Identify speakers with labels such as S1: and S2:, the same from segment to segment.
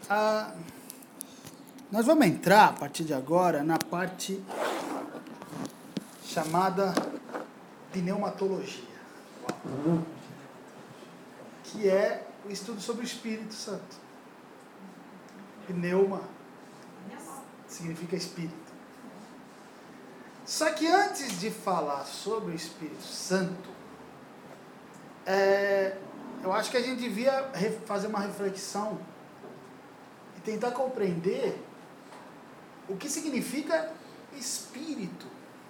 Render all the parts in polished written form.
S1: Nós vamos entrar, a partir de agora, na parte chamada pneumatologia, que é o estudo sobre o Espírito Santo. Pneuma significa espírito. Só que antes de falar sobre o Espírito Santo, eu acho que a gente devia fazer uma reflexão e tentar compreender o que significa espírito.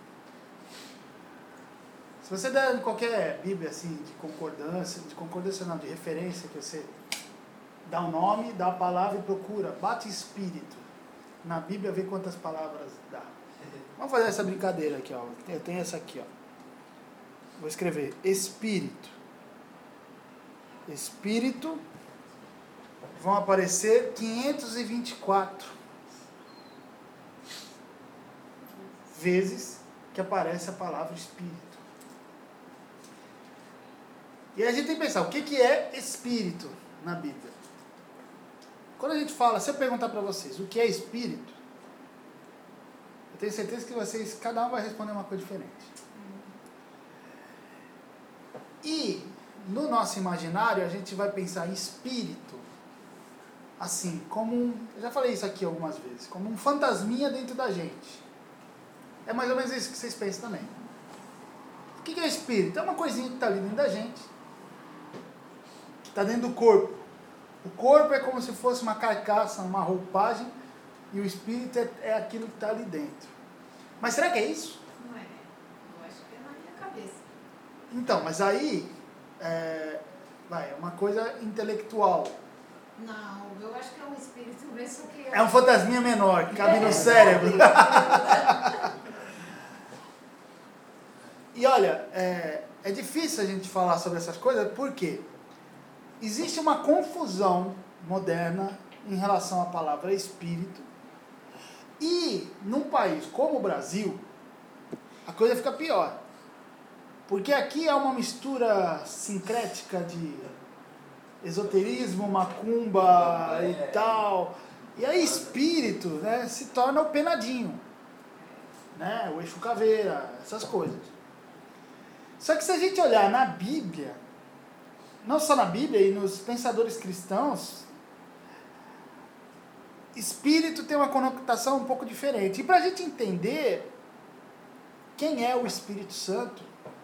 S1: Se você der qualquer Bíblia assim, de concordância não, de referência, que você dá um nome, dá a palavra e procura, bate espírito na Bíblia, vê quantas palavras dá. Vamos fazer essa brincadeira aqui, ó. Eu tenho essa aqui, ó. Vou escrever espírito. Espírito, vão aparecer 524 vezes que aparece a palavra espírito. E a gente tem que pensar, o que é espírito na Bíblia? Quando a gente fala, se eu perguntar para vocês o que é espírito, eu tenho certeza que vocês, cada um vai responder uma coisa diferente. E no nosso imaginário, a gente vai pensar em espírito, assim, como eu já falei isso aqui algumas vezes, como um fantasminha dentro da gente. É mais ou menos isso que vocês pensam também. O que é espírito? É uma coisinha que está ali dentro da gente, que está dentro do corpo. O corpo é como se fosse uma carcaça, uma roupagem, e o espírito é aquilo que está ali dentro. Mas será que é isso?
S2: Não é. Eu acho que é na minha cabeça.
S1: Então, mas aí é uma coisa intelectual.
S2: Não, eu acho que é um espírito mesmo que...
S1: É um fantasminha menor, que cabe no cérebro. E olha, é difícil a gente falar sobre essas coisas, porque existe uma confusão moderna em relação à palavra espírito. E num país como o Brasil, a coisa fica pior. Porque aqui é uma mistura sincrética de esoterismo, macumba e tal. E aí espírito, né, se torna o penadinho, né, o Exu Caveira, essas coisas. Só que se a gente olhar na Bíblia, não só na Bíblia e nos pensadores cristãos, espírito tem uma conotação um pouco diferente. E para a gente entender quem é o Espírito Santo,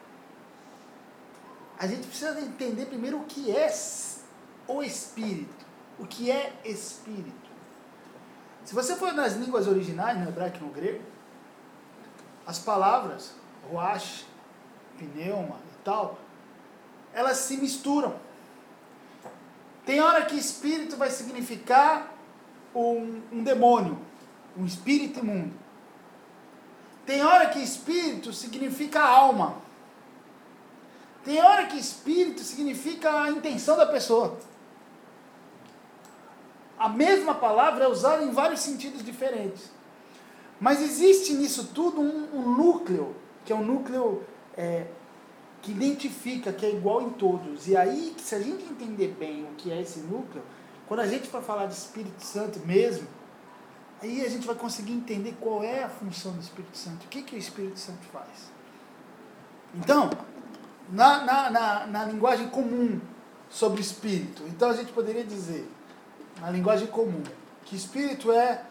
S1: a gente precisa entender primeiro o que é o Espírito. O que é Espírito? Se você for nas línguas originais, no hebraico e no grego, as palavras, ruach, pneuma e tal, elas se misturam. Tem hora que espírito vai significar um demônio, um espírito imundo. Tem hora que espírito significa alma. Tem hora que espírito significa a intenção da pessoa. A mesma palavra é usada em vários sentidos diferentes. Mas existe nisso tudo um núcleo, que é um núcleo que identifica, que é igual em todos. E aí, se a gente entender bem o que é esse núcleo, quando a gente for falar de Espírito Santo mesmo, aí a gente vai conseguir entender qual é a função do Espírito Santo, o que o Espírito Santo faz. Então, na linguagem comum sobre espírito, então a gente poderia dizer, na linguagem comum, que espírito é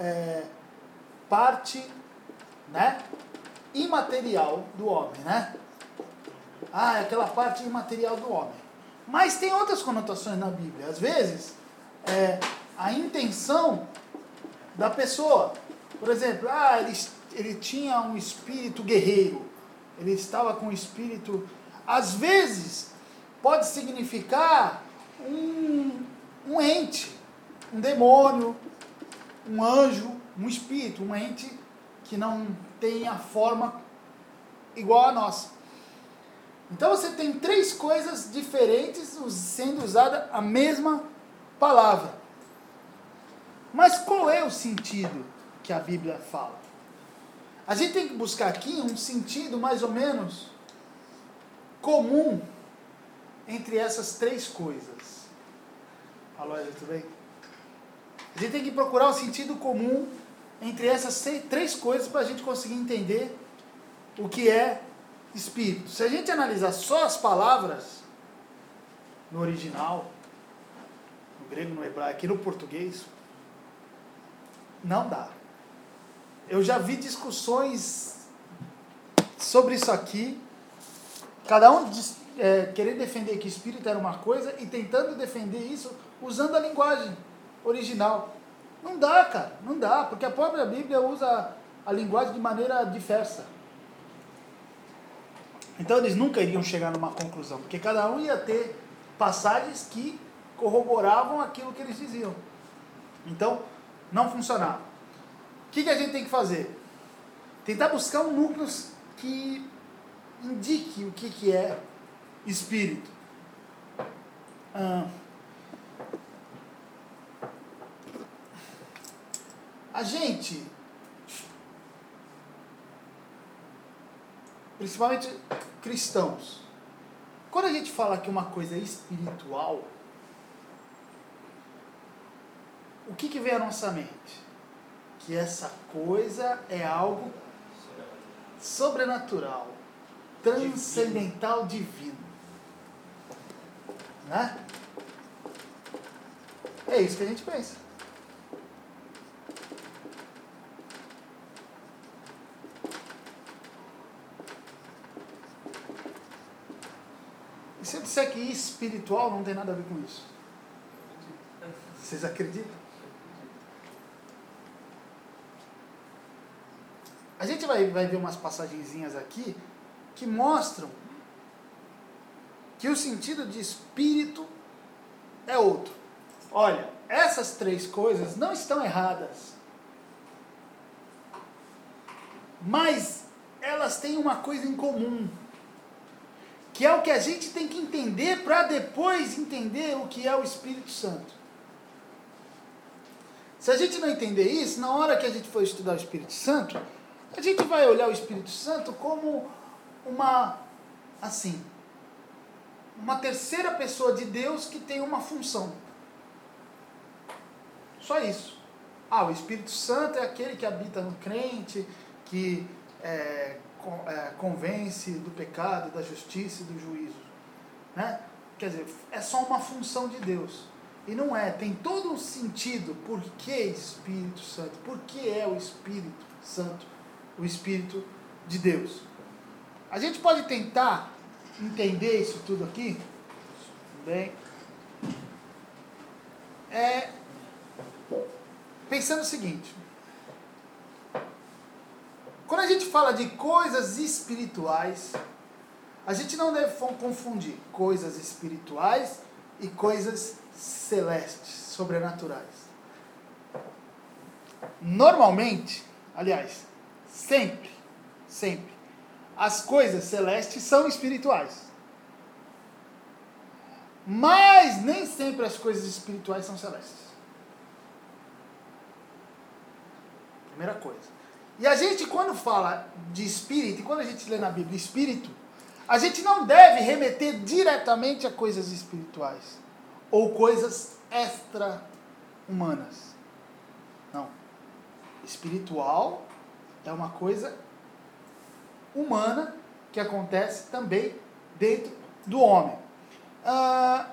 S1: parte, né, imaterial do homem, né? É aquela parte imaterial do homem. Mas tem outras conotações na Bíblia. Às vezes, a intenção da pessoa. Por exemplo, ele tinha um espírito guerreiro. Ele estava com um espírito... Às vezes, pode significar um ente, um demônio, um anjo, um espírito, um ente que não tem a forma igual a nossa. Então você tem três coisas diferentes sendo usada a mesma palavra. Mas qual é o sentido que a Bíblia fala? A gente tem que buscar aqui um sentido mais ou menos comum entre essas três coisas. Alô, tudo bem? A gente tem que procurar o sentido comum entre essas três coisas para a gente conseguir entender o que é espírito. Se a gente analisar só as palavras no original, no grego, no hebraico e no português, não dá. Eu já vi discussões sobre isso aqui, cada um querer defender que espírito era uma coisa e tentando defender isso usando a linguagem original. Não dá, cara, não dá, porque a própria Bíblia usa a linguagem de maneira diversa. Então eles nunca iriam chegar numa conclusão, porque cada um ia ter passagens que corroboravam aquilo que eles diziam. Então, não funcionava. O que a gente tem que fazer? Tentar buscar um núcleo que indique o que é espírito. A gente, principalmente cristãos, quando a gente fala que uma coisa é espiritual, o que vem à nossa mente? Que essa coisa é algo sobrenatural, transcendental, divino. Né? É isso que a gente pensa. E se eu disser que espiritual não tem nada a ver com isso? Vocês acreditam? A gente vai ver umas passagenzinhas aqui que mostram que o sentido de espírito é outro. Olha, essas três coisas não estão erradas, mas elas têm uma coisa em comum, que é o que a gente tem que entender para depois entender o que é o Espírito Santo. Se a gente não entender isso, na hora que a gente for estudar o Espírito Santo, a gente vai olhar o Espírito Santo como uma terceira pessoa de Deus que tem uma função. Só isso. O Espírito Santo é aquele que habita no crente, que convence do pecado, da justiça e do juízo. Né? Quer dizer, é só uma função de Deus. E não é. Tem todo um sentido. Por que Espírito Santo? Por que é o Espírito Santo? O Espírito de Deus. A gente pode tentar entender isso tudo aqui? Bem, pensando o seguinte: quando a gente fala de coisas espirituais, a gente não deve confundir coisas espirituais e coisas celestes, sobrenaturais. Normalmente, aliás, sempre, as coisas celestes são espirituais. Mas nem sempre as coisas espirituais são celestes. Primeira coisa. E a gente, quando fala de espírito, e quando a gente lê na Bíblia espírito, a gente não deve remeter diretamente a coisas espirituais ou coisas extra-humanas. Não. Espiritual é uma coisa humana que acontece também dentro do homem. A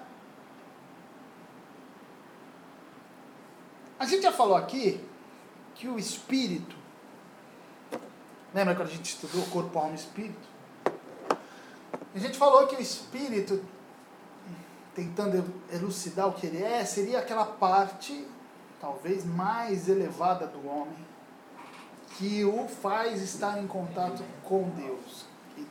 S1: gente já falou aqui que o espírito, lembra quando a gente estudou corpo, alma e espírito? A gente falou que o espírito, tentando elucidar o que ele é, seria aquela parte talvez mais elevada do homem, que o faz estar em contato com Deus,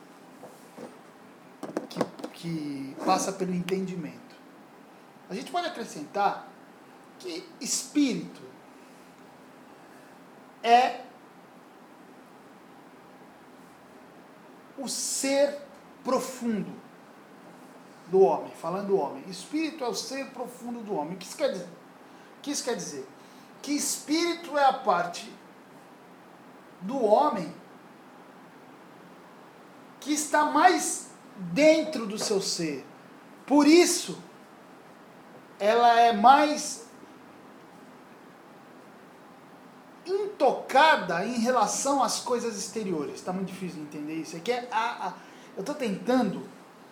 S1: que passa pelo entendimento. A gente pode acrescentar que espírito é o ser profundo do homem, falando do homem. Espírito é o ser profundo do homem. O que isso quer dizer? O que isso quer dizer? Que espírito é a parte do homem que está mais dentro do seu ser. Por isso, ela é mais tocada em relação às coisas exteriores. Está muito difícil de entender isso. É que eu estou tentando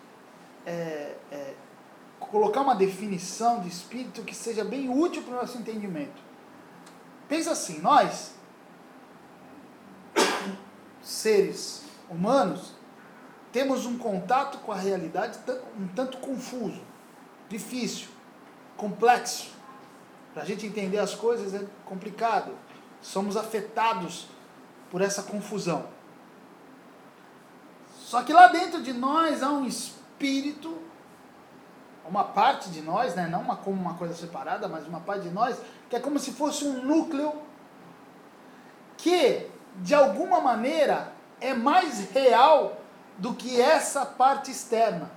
S1: colocar uma definição de espírito que seja bem útil para o nosso entendimento. Pensa assim, nós, seres humanos, temos um contato com a realidade um tanto confuso, difícil, complexo. Para a gente entender as coisas é complicado. Somos afetados por essa confusão. Só que lá dentro de nós há um espírito, uma parte de nós, né? Não como uma coisa separada, mas uma parte de nós, que é como se fosse um núcleo que, de alguma maneira, é mais real do que essa parte externa.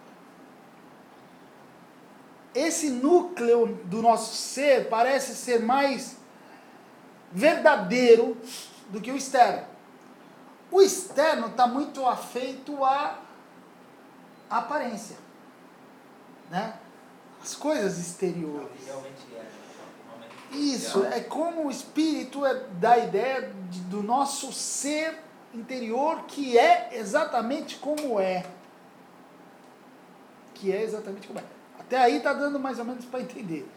S1: Esse núcleo do nosso ser parece ser mais verdadeiro do que o externo. O externo está muito afeito à aparência, né? As coisas exteriores. Isso, é como o espírito dá ideia do nosso ser interior, que é exatamente como é. Que é exatamente como é. Até aí está dando mais ou menos para entender.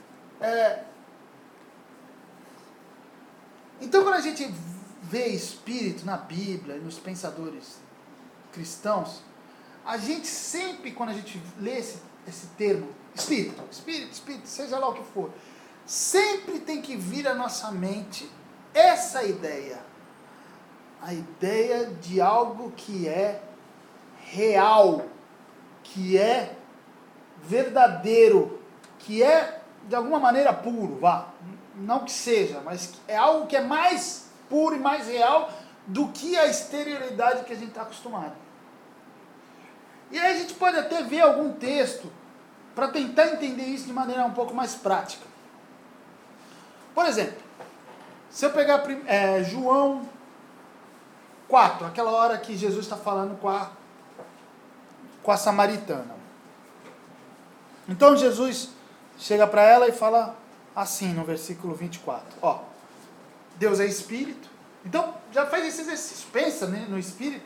S1: Então, quando a gente vê espírito na Bíblia e nos pensadores cristãos, a gente sempre, quando a gente lê esse termo, espírito, seja lá o que for, sempre tem que vir à nossa mente essa ideia. A ideia de algo que é real, que é verdadeiro, que é de alguma maneira puro, não que seja, mas é algo que é mais puro e mais real do que a exterioridade que a gente está acostumado. E aí a gente pode até ver algum texto para tentar entender isso de maneira um pouco mais prática. Por exemplo, se eu pegar João 4, aquela hora que Jesus está falando com a samaritana. Então Jesus chega para ela e fala assim no versículo 24. Deus é espírito. Então já faz esse exercício. Pensa, né, no espírito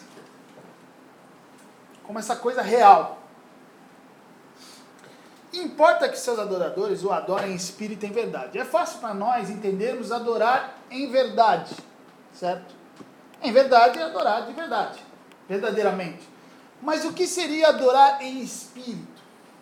S1: como essa coisa real. Importa que seus adoradores o adorem em espírito e em verdade. É fácil para nós entendermos adorar em verdade, certo? Em verdade é adorar de verdade, verdadeiramente. Mas o que seria adorar em espírito?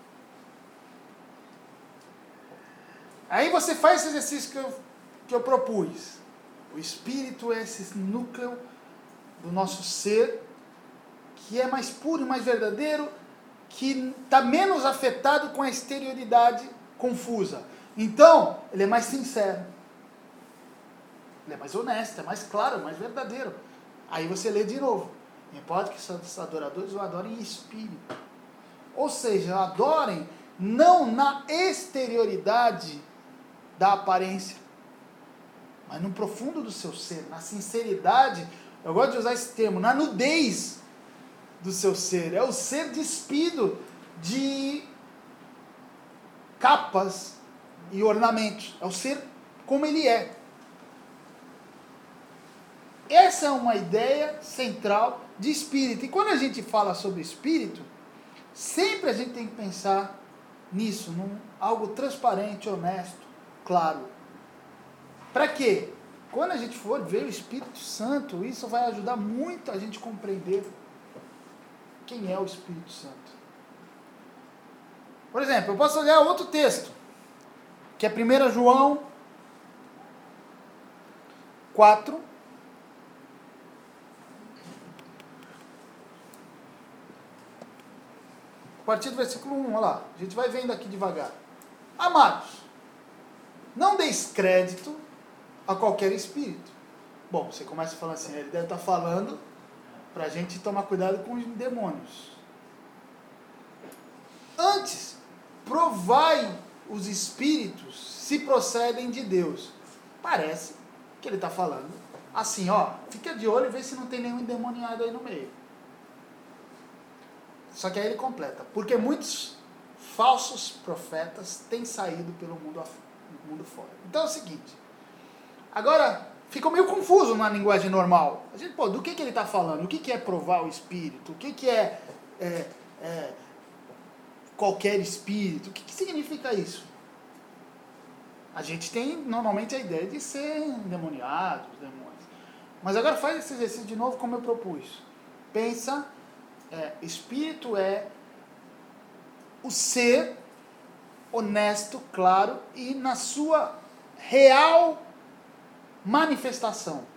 S1: Aí você faz esse exercício que eu propus. O espírito é esse núcleo do nosso ser que é mais puro e mais verdadeiro, que está menos afetado com a exterioridade confusa. Então, ele é mais sincero. Ele é mais honesto, é mais claro, mais verdadeiro. Aí você lê de novo. Importa que seus adoradores o adorem em espírito. Ou seja, adorem não na exterioridade da aparência, mas no profundo do seu ser, na sinceridade. Eu gosto de usar esse termo, na nudez do seu ser. É o ser despido de capas e ornamentos. É o ser como ele é. Essa é uma ideia central de espírito. E quando a gente fala sobre espírito, sempre a gente tem que pensar nisso, num algo transparente, honesto, claro. Para quê? Quando a gente for ver o Espírito Santo, isso vai ajudar muito a gente compreender quem é o Espírito Santo. Por exemplo, eu posso olhar outro texto, que é 1 João 4, a partir do versículo 1, olha lá, a gente vai vendo aqui devagar. Amados, não deis crédito a qualquer espírito. Bom, você começa falando assim, ele deve estar falando para a gente tomar cuidado com os demônios. Antes, provai os espíritos se procedem de Deus. Parece que ele está falando assim, fica de olho e vê se não tem nenhum endemoniado aí no meio. Só que aí ele completa, porque muitos falsos profetas têm saído pelo mundo fora. Então é o seguinte, agora, fica meio confuso na linguagem normal. A gente, do que ele está falando? O que é provar o espírito? O que é qualquer espírito? O que significa isso? A gente tem normalmente a ideia de ser endemoniados, demônios. Mas agora faz esse exercício de novo como eu propus. Pensa, espírito é o ser honesto, claro, e na sua real manifestação.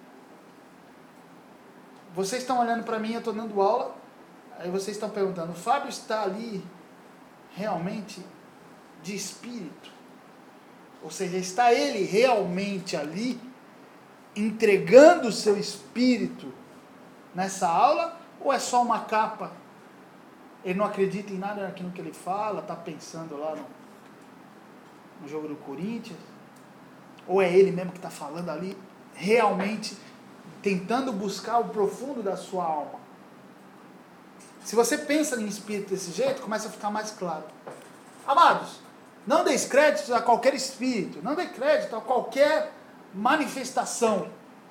S1: Vocês estão olhando para mim, eu estou dando aula, aí vocês estão perguntando, o Fábio está ali realmente de espírito? Ou seja, está ele realmente ali entregando o seu espírito nessa aula? Ou é só uma capa? Ele não acredita em nada naquilo que ele fala, está pensando lá no jogo do Corinthians? Ou é ele mesmo que está falando ali, realmente tentando buscar o profundo da sua alma? Se você pensa em espírito desse jeito, começa a ficar mais claro. Amados, não dê crédito a qualquer espírito, não dê crédito a qualquer manifestação.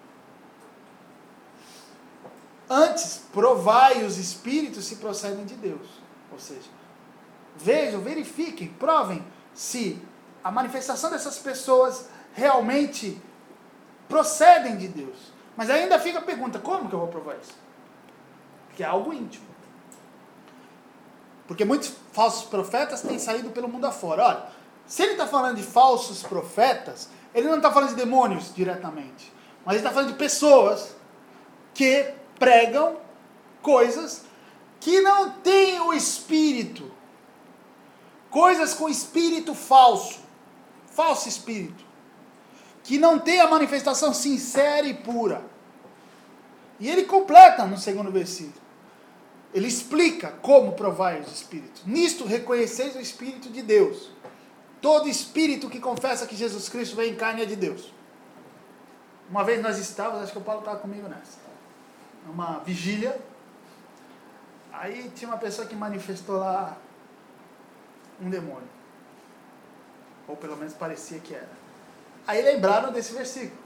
S1: Antes, provai os espíritos se procedem de Deus. Ou seja, vejam, verifiquem, provem se a manifestação dessas pessoas realmente procedem de Deus. Mas ainda fica a pergunta, como que eu vou provar isso? Porque é algo íntimo. Porque muitos falsos profetas têm saído pelo mundo afora. Olha, se ele está falando de falsos profetas, ele não está falando de demônios diretamente, mas ele está falando de pessoas que pregam coisas que não têm o espírito. Coisas com espírito falso. Falso espírito. Que não tem a manifestação sincera e pura. E ele completa no segundo versículo. Ele explica como provar os espíritos. Nisto reconheceis o Espírito de Deus. Todo espírito que confessa que Jesus Cristo veio em carne é de Deus. Uma vez nós estávamos, acho que o Paulo estava comigo nessa, numa vigília. Aí tinha uma pessoa que manifestou lá um demônio. Ou pelo menos parecia que era. Aí lembraram desse versículo.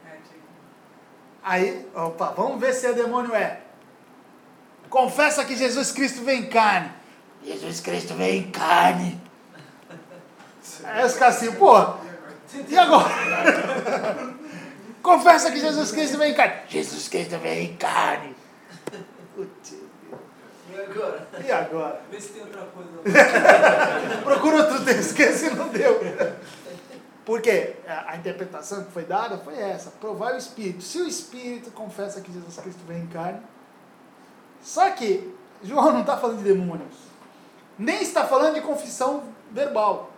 S1: Aí, vamos ver se o demônio é. Confessa que Jesus Cristo veio em carne. Jesus Cristo veio em carne. Aí os caras assim, e agora? Confessa que Jesus Cristo veio em carne. Jesus Cristo veio em carne. E agora?
S3: Vê se tem outra coisa.
S1: Procura outro texto, que esse não deu. Porque a interpretação que foi dada foi essa, provar o Espírito. Se o Espírito confessa que Jesus Cristo veio em carne. Só que João não está falando de demônios. Nem está falando de confissão verbal.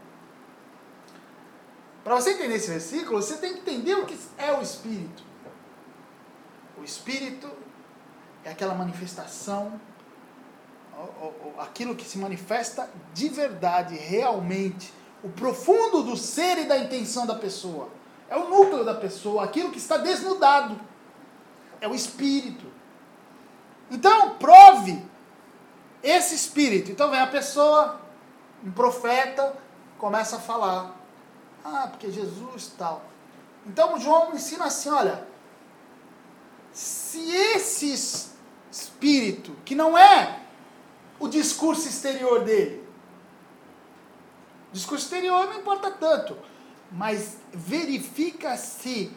S1: Para você entender esse versículo, você tem que entender o que é o Espírito. O Espírito é aquela manifestação, aquilo que se manifesta de verdade, realmente, o profundo do ser e da intenção da pessoa. É o núcleo da pessoa, aquilo que está desnudado. É o Espírito. Então, prove esse Espírito. Então vem a pessoa, um profeta, começa a falar. Porque Jesus tal. Então João ensina assim, olha, se esse Espírito, que não é o discurso exterior dele, o discurso exterior não importa tanto, mas verifica se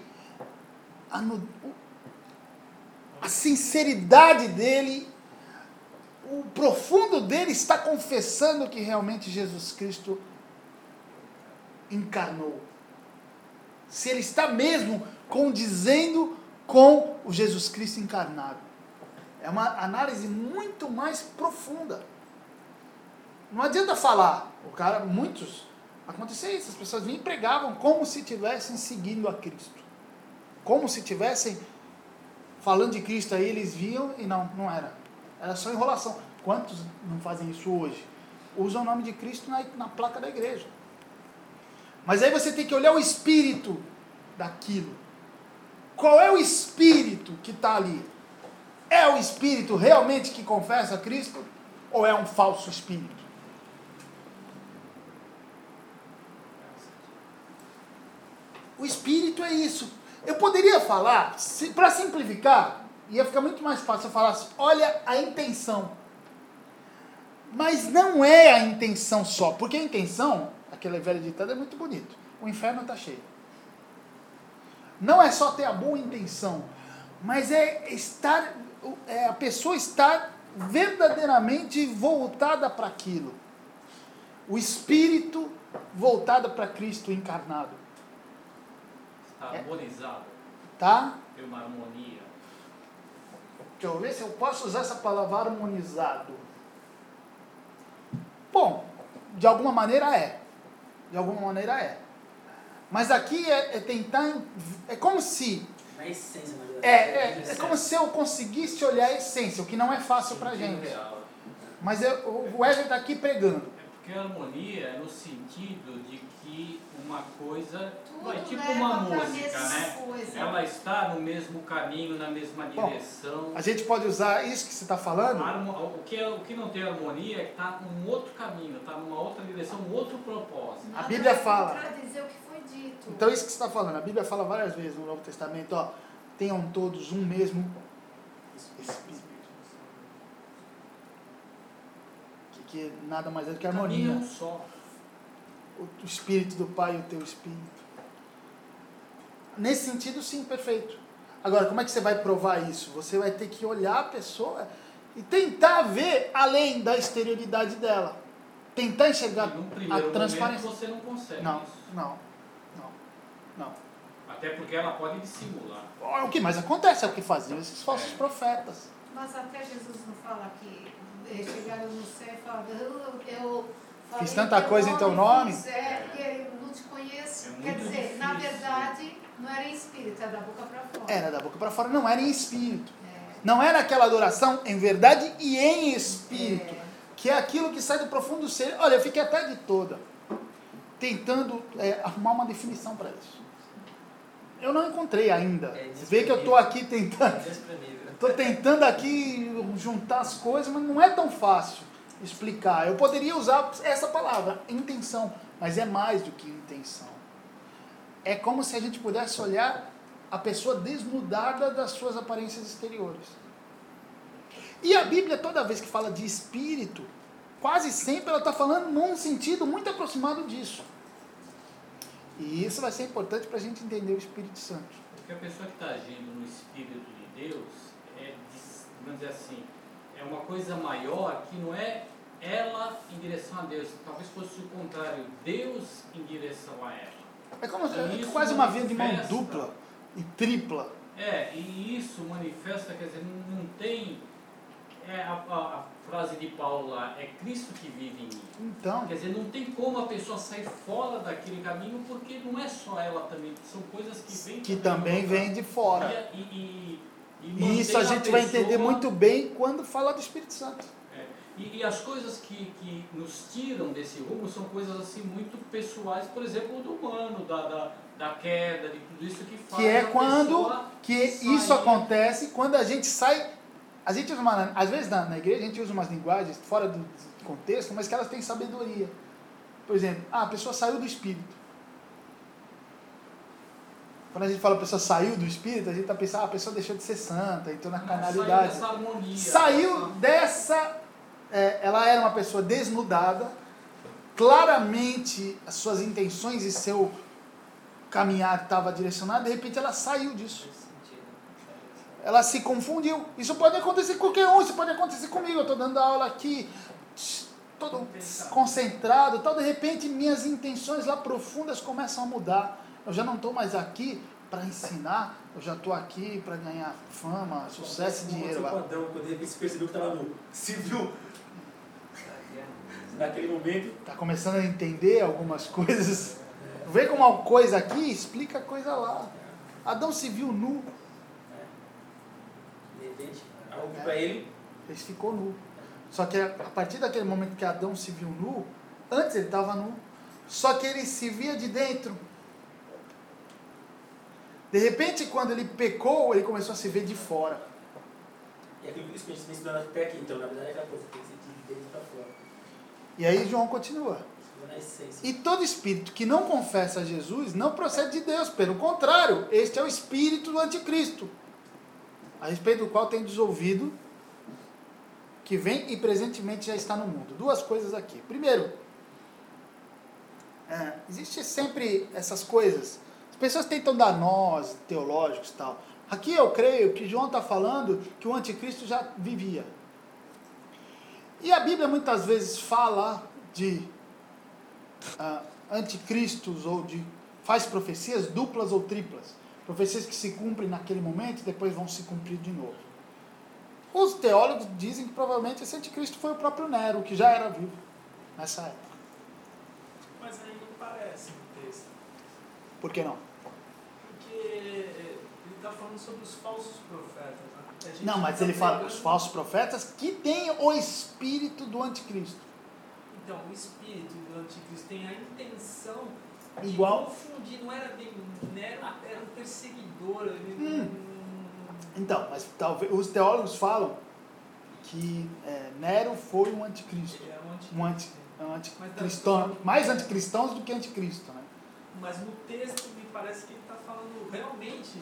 S1: a sinceridade dele, o profundo dele está confessando que realmente Jesus Cristo encarnou. Se ele está mesmo condizendo com o Jesus Cristo encarnado. É uma análise muito mais profunda. Não adianta falar. Acontecia isso, as pessoas vinham e pregavam como se estivessem seguindo a Cristo. Como se estivessem falando de Cristo, aí eles viam e não era. Era só enrolação. Quantos não fazem isso hoje? Usam o nome de Cristo na placa da igreja. Mas aí você tem que olhar o espírito daquilo. Qual é o espírito que está ali? É o espírito realmente que confessa a Cristo? Ou é um falso espírito? O espírito é isso. Eu poderia falar, para simplificar, ia ficar muito mais fácil eu falar assim, olha a intenção. Mas não é a intenção só, porque a intenção, aquele velho ditado é muito bonito, o inferno está cheio. Não é só ter a boa intenção, mas é a pessoa estar verdadeiramente voltada para aquilo. O espírito voltado para Cristo encarnado.
S3: Está harmonizado.
S1: Tá?
S3: Tem uma harmonia.
S1: Deixa eu ver se eu posso usar essa palavra harmonizado. Bom, de alguma maneira é. De alguma maneira é. Mas aqui é tentar... É como se...
S4: A essência, na
S1: É
S4: verdade.
S1: como se eu conseguisse olhar a essência, o que não é fácil pra gente. Mas o Wesley está aqui pregando.
S3: É porque a harmonia é no sentido de que uma coisa
S2: Tudo
S3: é tipo
S2: leva
S3: uma
S2: pra
S3: música,
S2: mesma
S3: né?
S2: coisa.
S3: Ela está no mesmo caminho, na mesma direção.
S1: A gente pode usar isso que você está falando?
S3: O que não tem harmonia é que está num outro caminho, está numa outra direção, um outro propósito.
S1: A Bíblia fala.
S2: Para dizer o que foi dito.
S1: Então isso que você está falando, a Bíblia fala várias vezes no Novo Testamento, ó, tenham todos um mesmo Espírito. Que nada mais é do que harmonia.
S3: Caminho só.
S1: O Espírito do Pai e o teu Espírito. Nesse sentido, sim, perfeito. Agora, como é que você vai provar isso? Você vai ter que olhar a pessoa e tentar ver além da exterioridade dela. Tentar enxergar
S3: E num
S1: a
S3: primeiro
S1: transparência.
S3: momento você não consegue
S1: Não,
S3: isso.
S1: não.
S3: Até porque ela pode dissimular.
S1: O que mais acontece é o que faziam esses falsos profetas.
S2: Mas até Jesus não fala que chegaram no céu e falaram, eu falei
S1: Fiz tanta coisa em teu nome.
S2: porque eu não te conheço.
S3: É muito
S2: Quer dizer, na
S3: difícil.
S2: verdade, não era em espírito, era da boca para fora.
S1: Era da boca para fora, não era em espírito. Não era aquela adoração em verdade e em espírito. Que é aquilo que sai do profundo ser. Olha, eu fiquei até de toda tentando arrumar uma definição para isso. Eu não encontrei ainda. Vê que eu estou aqui tentando. Estou tentando aqui juntar as coisas, mas não é tão fácil explicar. Eu poderia usar essa palavra, intenção, mas é mais do que intenção. É como se a gente pudesse olhar a pessoa desnudada das suas aparências exteriores. E a Bíblia, toda vez que fala de espírito, quase sempre ela está falando num sentido muito aproximado disso. E isso vai ser importante para a gente entender o Espírito Santo.
S3: Porque a pessoa que está agindo no Espírito de Deus vamos dizer assim, é uma coisa maior que não é ela em direção a Deus. Talvez fosse o contrário, Deus em direção a ela.
S1: É como
S3: E isso
S1: quase uma via de mão
S3: manifesta.
S1: dupla e tripla.
S3: E isso manifesta, quer dizer, não tem... a frase de Paulo lá, é Cristo que vive em mim.
S1: Então,
S3: Quer dizer, não tem como a pessoa sair fora daquele caminho, porque não é só ela também, são coisas que vêm...
S1: que também vem de fora.
S3: E
S1: E isso a gente vai entender muito bem quando fala do Espírito Santo.
S3: E as coisas que nos tiram desse rumo são coisas assim muito pessoais, por exemplo, do humano, da queda, de tudo isso que faz
S1: Que é
S3: a
S1: quando
S3: pessoa
S1: que
S3: sair.
S1: isso acontece quando a gente sai. A gente usa às vezes na igreja a gente usa umas linguagens fora do contexto, mas que elas têm sabedoria. Por exemplo, a pessoa saiu do Espírito. Quando a gente fala a pessoa saiu do Espírito, a gente está pensando, a pessoa deixou de ser santa, entrou na carnalidade.
S3: Saiu dessa harmonia.
S1: Saiu dessa... ela era uma pessoa desnudada, claramente as suas intenções e seu caminhar estava direcionado, de repente ela saiu disso. Ela se confundiu. Isso pode acontecer com qualquer um, isso pode acontecer comigo. Eu estou dando aula aqui, todo concentrado, tal, de repente minhas intenções lá profundas começam a mudar. Eu já não estou mais aqui para ensinar, eu já estou aqui para ganhar fama, sucesso e dinheiro.
S4: Quando de repente se percebeu que estava no civil. Naquele momento.
S1: Está começando a entender algumas coisas. Vê como uma coisa aqui explica a coisa lá. Adão se viu nu.
S4: De repente, algo para ele.
S1: Ele ficou nu. Só que a partir daquele momento que Adão se viu nu, antes ele estava nu, só que ele se via de dentro. De repente, quando ele pecou, ele começou a se ver de fora.
S4: E aquilo que a gente está até aqui, então, na verdade é aquela coisa, tem que ser de dentro para fora.
S1: E aí João continua.
S4: Na essência.
S1: E todo espírito que não confessa Jesus não procede de Deus. Pelo contrário, este é o espírito do anticristo, a respeito do qual tem ouvido, que vem e presentemente já está no mundo. Duas coisas aqui. Primeiro, existe sempre essas coisas. As pessoas tentam dar nós teológicos e tal. Aqui eu creio que João está falando que o anticristo já vivia. E a Bíblia muitas vezes fala de anticristos ou faz profecias duplas ou triplas. Profecias que se cumprem naquele momento e depois vão se cumprir de novo. Os teólogos dizem que provavelmente esse anticristo foi o próprio Nero, que já era vivo nessa época.
S5: Mas aí não parece no texto.
S1: Por que não?
S5: Porque ele está falando sobre os falsos profetas. Né? A gente
S1: Não, mas
S5: tá
S1: ele fala
S5: pegando-
S1: os falsos profetas que têm o espírito do anticristo.
S5: Então, o espírito do anticristo tem a intenção de
S1: Igual.
S5: confundir, não era bem Nero, era um perseguidor. Ele
S1: Então, mas talvez os teólogos falam que Nero foi um anticristo.
S5: ele era um
S1: Um anticristão, mais anticristãos do que anticristo, né?
S5: Mas no texto me parece que ele está falando realmente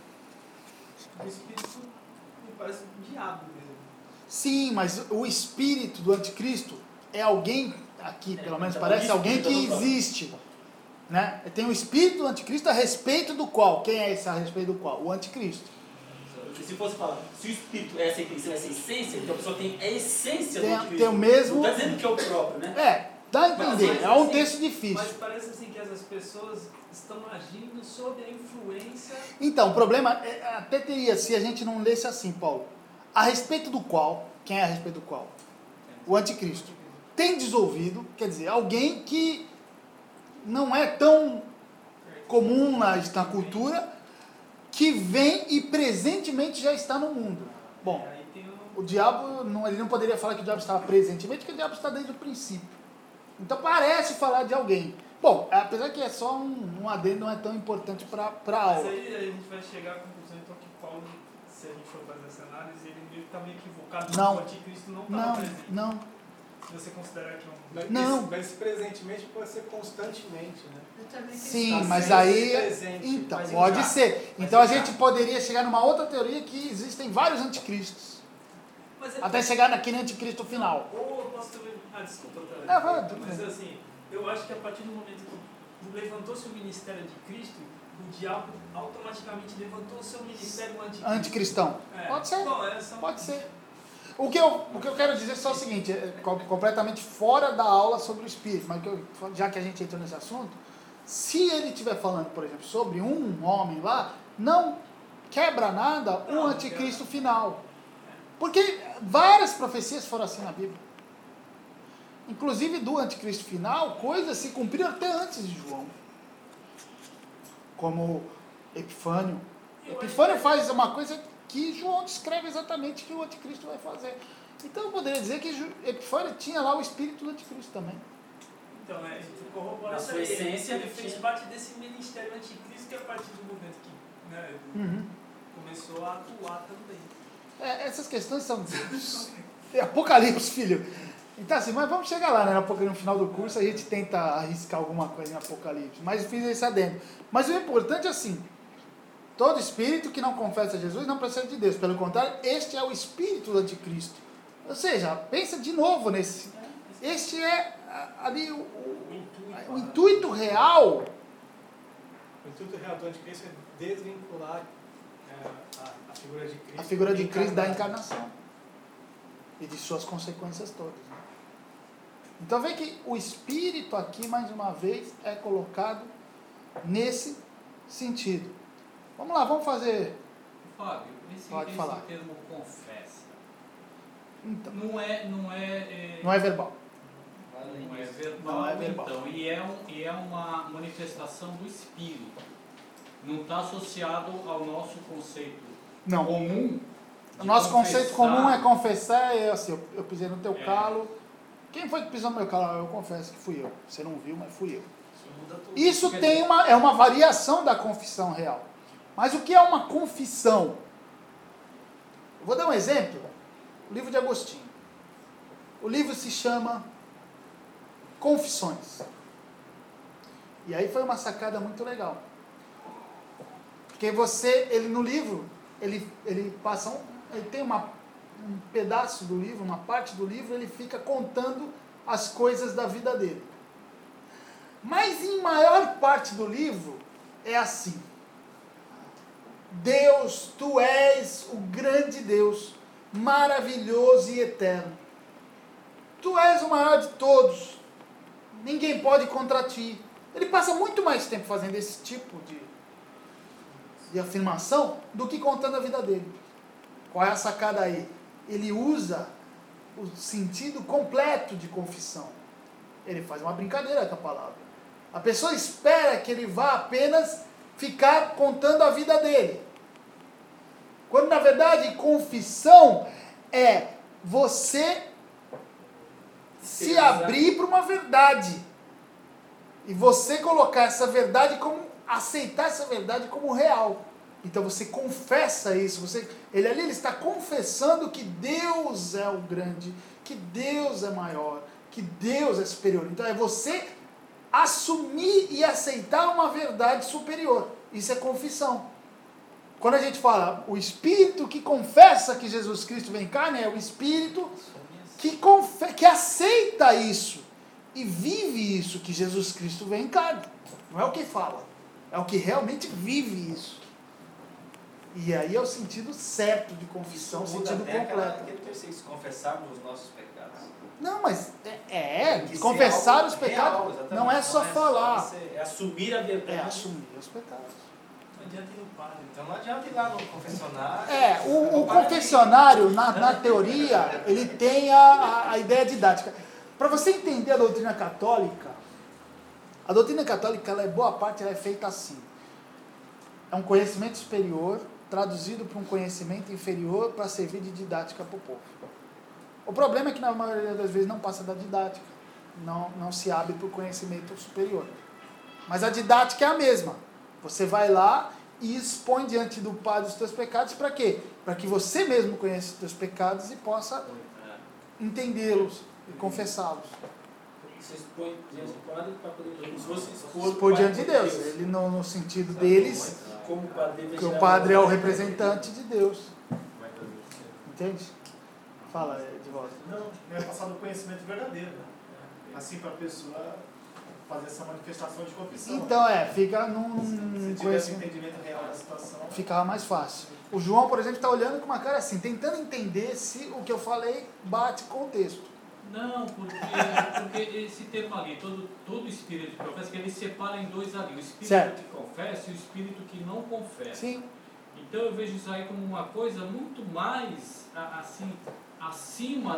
S5: do espírito, me parece um diabo mesmo.
S1: Sim, mas o espírito do anticristo é alguém, aqui pelo menos
S4: então,
S1: parece
S4: o
S1: alguém que
S4: espírito do
S1: existe. Né? Tem o espírito do anticristo a respeito do qual? Quem é esse a respeito do qual? O anticristo.
S4: Se fosse falar, se o espírito é essa intenção, essa essência, então a pessoa tem a essência do anticristo.
S1: Tem o mesmo.
S4: Não está dizendo que é o próprio, né?
S1: Dá a entender.
S5: Mas,
S1: É um
S5: assim,
S1: texto difícil.
S5: Mas parece assim que essas pessoas estão agindo sob a influência.
S1: Então, o problema até teria se a gente não lesse assim, Paulo. A respeito do qual, quem é a respeito do qual? O anticristo. Tem desouvido, quer dizer, alguém que não é tão comum na cultura, que vem e presentemente já está no mundo. Bom,
S5: Aí tem
S1: o diabo, ele não poderia falar que o diabo estava presentemente, porque o diabo está desde o princípio. Então parece falar de alguém. Bom, apesar que é só um adendo, não é tão importante para a
S5: Mas
S1: aula.
S5: aí a gente vai chegar à conclusão então que Paulo, se a gente for fazer essa análise, ele está meio equivocado.
S1: Não.
S5: O anticristo não estava presente.
S1: Não.
S5: Se você considerar que é um...
S6: Mas
S1: Não.
S6: Mas presentemente pode ser constantemente, né?
S2: Eu também tenho
S1: Sim,
S2: essa
S1: mas
S6: sempre
S1: aí...
S6: presente.
S1: Então,
S4: Mas
S1: pode
S4: já.
S1: ser.
S4: Mas
S1: Então a
S4: já.
S1: gente poderia chegar numa outra teoria que existem vários anticristos.
S5: Mas
S1: Até chegar naquele anticristo final.
S5: Ou eu posso também... Desculpa, tá?
S1: Não, vai, tudo
S5: Mas
S1: bem.
S5: assim, eu acho que a partir do momento que levantou-se o ministério de Cristo, o diabo automaticamente levantou o seu ministério anticristo.
S1: Anticristão.
S5: É.
S1: Pode ser.
S5: Bom, essa...
S1: Pode ser. O que eu quero dizer é só o seguinte, completamente fora da aula sobre o espírito, mas já que a gente entrou nesse assunto, se ele estiver falando, por exemplo, sobre um homem lá, não quebra nada o
S5: Não,
S1: anticristo final. Porque várias profecias foram assim na Bíblia. Inclusive do anticristo final, coisas se cumpriram até antes de João. Como Epifânio. Epifânio faz uma coisa que João descreve exatamente que o anticristo vai fazer. Então eu poderia dizer que Epifânio tinha lá o espírito do anticristo também.
S5: Então, corrobora
S4: Na
S5: isso
S4: sua
S5: aí.
S4: essência,
S5: Ele fez
S4: tinha-
S5: parte desse ministério anticristo que a partir do momento que começou a atuar também.
S1: Essas questões são Apocalipse, filho. Então assim, mas vamos chegar lá, né? No final do curso a gente tenta arriscar alguma coisa em Apocalipse. Mas eu fiz esse adendo. Mas o importante é assim, todo espírito que não confessa Jesus não procede de Deus. Pelo contrário, este é o espírito do anticristo. Ou seja, pensa de novo nesse. Este é ali o intuito real.
S6: O intuito real do anticristo é desvincular a figura de Cristo.
S1: A figura de Cristo da
S6: encarnação.
S1: encarnação. E de suas consequências todas. Né? Então vê que o espírito aqui, mais uma vez, é colocado nesse sentido. Vamos lá, vamos fazer.
S3: Fábio,
S1: Pode
S3: esse
S1: falar.
S3: termo confessa
S1: Então,
S3: não é
S1: não é verbal.
S3: não é verbal,
S1: Não é verbal.
S3: então, e é uma manifestação do espírito. Não está associado ao nosso conceito
S1: Não.
S3: comum.
S1: O
S3: de
S1: nosso conceito
S3: confessar.
S1: comum é confessar, é assim, eu pisei no teu
S3: É.
S1: calo. Quem foi que pisou no meu calo? Eu confesso que fui eu. Você não viu, mas fui eu.
S4: Isso muda tudo.
S1: Isso
S3: Quer
S1: tem
S3: dizer-
S1: é uma variação da confissão real. Mas o que é uma confissão? Eu vou dar um exemplo. O livro de Agostinho. O livro se chama confissões. E aí foi uma sacada muito legal. Porque ele no livro, ele passa ele tem um pedaço do livro, uma parte do livro, ele fica contando as coisas da vida dele. Mas em maior parte do livro é assim: Deus, tu és o grande Deus, maravilhoso e eterno. Tu és o maior de todos. Ninguém pode contra ti. Ele passa muito mais tempo fazendo esse tipo de afirmação do que contando a vida dele. Qual é a sacada aí? Ele usa o sentido completo de confissão. Ele faz uma brincadeira com a palavra. A pessoa espera que ele vá apenas ficar contando a vida dele. Quando na verdade confissão é você se abrir para uma verdade. E você colocar essa verdade como, aceitar essa verdade como real. Então você confessa isso, ele está confessando que Deus é o grande, que Deus é maior, que Deus é superior. Então é você assumir e aceitar uma verdade superior. Isso é confissão. Quando a gente fala o Espírito que confessa que Jesus Cristo vem em carne, é o Espírito que aceita isso e vive isso, que Jesus Cristo vem em carne. Não é o que fala, é o que realmente vive isso. E aí é o sentido certo de confissão, o sentido completo.
S4: Aquele terceiro, confessarmos os nossos pecados.
S1: Não, mas confessar os pecados
S4: real,
S1: não é só falar.
S4: É assumir a verdade.
S1: É assumir os pecados.
S5: Não adianta ir no padre.
S4: Então não adianta ir lá no confessionário.
S1: O confessionário, na teoria, ele tem a ideia didática. Para você entender a doutrina católica ela é boa parte, ela é feita assim. É um conhecimento superior, traduzido para um conhecimento inferior para servir de didática para o povo. O problema é que na maioria das vezes não passa da didática, não se abre para o conhecimento superior. Mas a didática é a mesma. Você vai lá e expõe diante do Padre os teus pecados, para quê? Para que você mesmo conheça os teus pecados e possa entendê-los e confessá-los.
S4: Você expõe diante do Padre para poder
S1: Expor diante de Deus. Ele no sentido deles,
S4: como o Padre,
S1: que o Padre é o representante de Deus. Entende? Fala, de volta.
S6: Não, é passar do conhecimento verdadeiro, né? Assim, para a pessoa fazer essa manifestação de confissão.
S1: Então fica
S6: Se
S1: num
S6: tivesse
S1: conhecimento.
S6: entendimento real da situação.
S1: Ficava mais fácil. O João, por exemplo, está olhando com uma cara assim, tentando entender se o que eu falei bate com o texto.
S3: Não, porque esse termo ali, todo espírito que confessa, que ele separa em dois ali, o espírito
S1: Certo.
S3: que confessa e o espírito que não confessa.
S1: Sim.
S3: Então eu vejo isso aí como uma coisa muito mais, assim, acima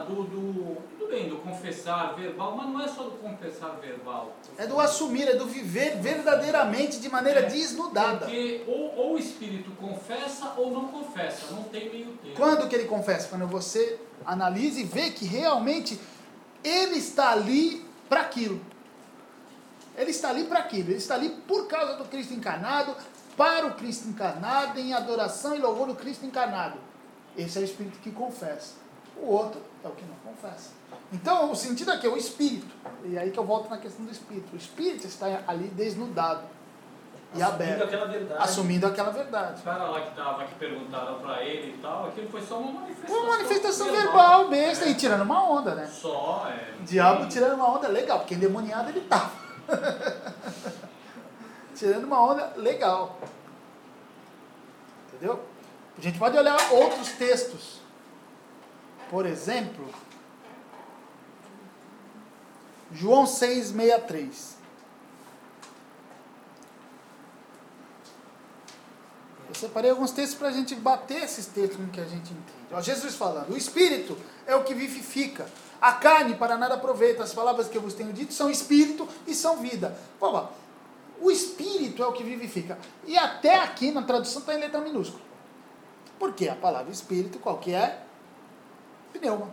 S3: do confessar verbal, mas não é só do confessar verbal.
S1: É do assumir, é do viver verdadeiramente de maneira desnudada.
S3: Porque ou o espírito confessa ou não confessa, não tem meio termo.
S1: Quando que ele confessa? Quando você analisa e vê que realmente ele está ali para aquilo. Ele está ali para aquilo. Ele está ali por causa do Cristo encarnado, para o Cristo encarnado, em adoração e louvor do Cristo encarnado. Esse é o espírito que confessa. O outro é o que não confessa. Então, o sentido aqui é o espírito. E aí que eu volto na questão do espírito. O espírito está ali desnudado e aberto.
S4: Aquela verdade.
S1: Assumindo aquela verdade.
S3: O cara lá que perguntaram pra ele e tal, aquilo foi só uma manifestação.
S1: Foi uma manifestação verbal, besta, e tirando uma onda, né?
S3: Só,
S1: O diabo tirando uma onda legal, porque endemoniado ele estava. Tirando uma onda legal. Entendeu? A gente pode olhar outros textos. Por exemplo, João 6,63. Eu separei alguns textos para a gente bater esses textos com que a gente entende. Ó, Jesus falando, o Espírito é o que vivifica. A carne para nada aproveita. As palavras que eu vos tenho dito são Espírito e são vida. Pô, o Espírito é o que vivifica. E até aqui na tradução está em letra minúscula. Porque a palavra Espírito, qual que é? Pneuma.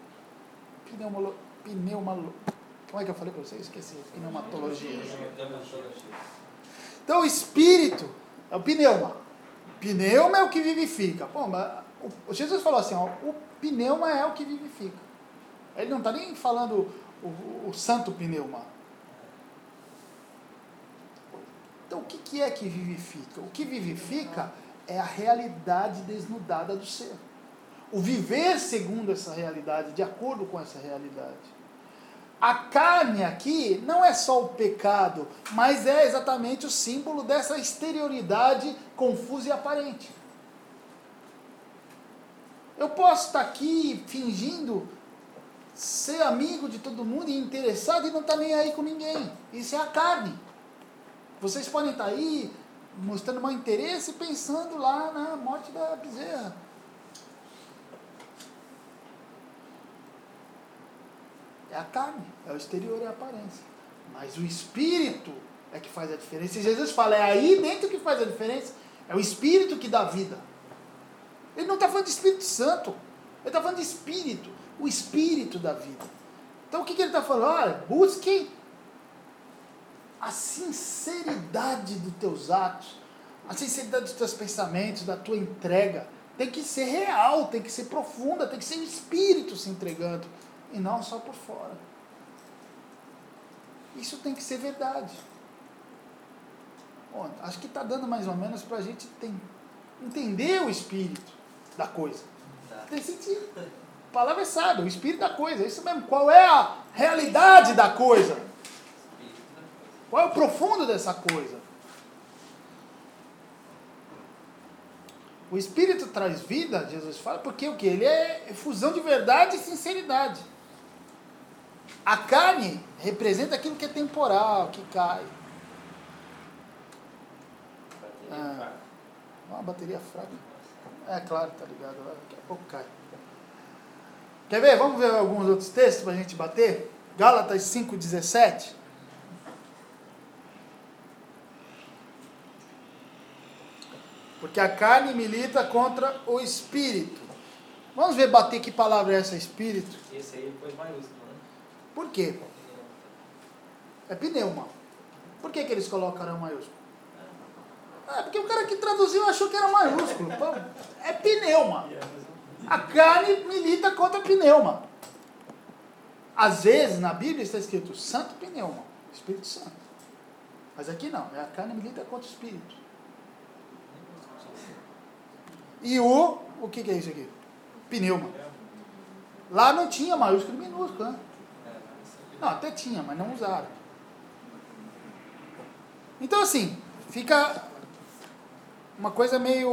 S1: Como é que eu falei para vocês? Esqueci. Pneumatologia. Então o Espírito é o pneuma. Pneuma é o que vivifica. Pô, mas o Jesus falou assim, ó, o pneuma é o que vivifica. Ele não está nem falando o santo pneuma. Então, o que é que vivifica? O que vivifica é a realidade desnudada do ser. O viver segundo essa realidade, de acordo com essa realidade. A carne aqui não é só o pecado, mas é exatamente o símbolo dessa exterioridade confusa e aparente. Eu posso estar aqui fingindo ser amigo de todo mundo e interessado e não estar nem aí com ninguém. Isso é a carne. Vocês podem estar aí mostrando mau interesse pensando lá na morte da bezerra. É a carne, é o exterior e a aparência. Mas o espírito é que faz a diferença. E Jesus fala, é aí dentro que faz a diferença. É o espírito que dá vida. Ele não está falando de Espírito Santo. Ele está falando de espírito. O espírito da vida. Então o que ele está falando? Olha, busquem a sinceridade dos teus atos, a sinceridade dos teus pensamentos, da tua entrega. Tem que ser real, tem que ser profunda, tem que ser o espírito se entregando. E não só por fora. Isso tem que ser verdade. Bom, acho que está dando mais ou menos para a gente entender o espírito da coisa. Tem sentido. A palavra é sábia, o espírito da coisa. É isso mesmo. Qual é a realidade da coisa? Qual é o profundo dessa coisa? O espírito traz vida, Jesus fala, porque o que? Ele é fusão de verdade e sinceridade. A carne representa aquilo que é temporal, que cai. Uma bateria fraca. É claro, tá ligado. Daqui a pouco cai. Quer ver? Vamos ver alguns outros textos para a gente bater? Gálatas 5,17. Porque a carne milita contra o espírito. Vamos ver bater que palavra é essa, espírito?
S4: Esse aí depois maiúsculo, né?
S1: Por quê? É pneuma. Por que eles colocaram maiúsculo? Porque o cara que traduziu achou que era maiúsculo. É pneuma. A carne milita contra pneuma. Às vezes, na Bíblia está escrito santo pneuma, Espírito Santo. Mas aqui não, é a carne milita contra o espírito. E o que é isso aqui? Pneuma. Lá não tinha maiúsculo e minúsculo, né? Não, até tinha, mas não usaram. Então assim, fica uma coisa meio...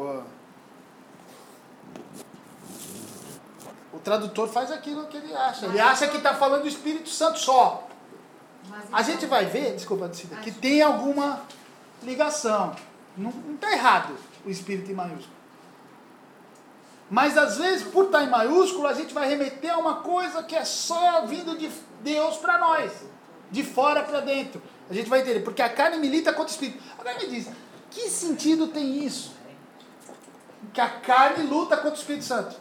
S1: o tradutor faz aquilo que ele acha. Ele acha que está falando do Espírito Santo só. A gente vai ver, desculpa, que tem alguma ligação. Não está errado o Espírito em maiúsculo. Mas às vezes, por estar em maiúsculo, a gente vai remeter a uma coisa que é só vindo de Deus para nós. De fora para dentro. A gente vai entender. Porque a carne milita contra o Espírito. Agora me diz, que sentido tem isso? Que a carne luta contra o Espírito Santo.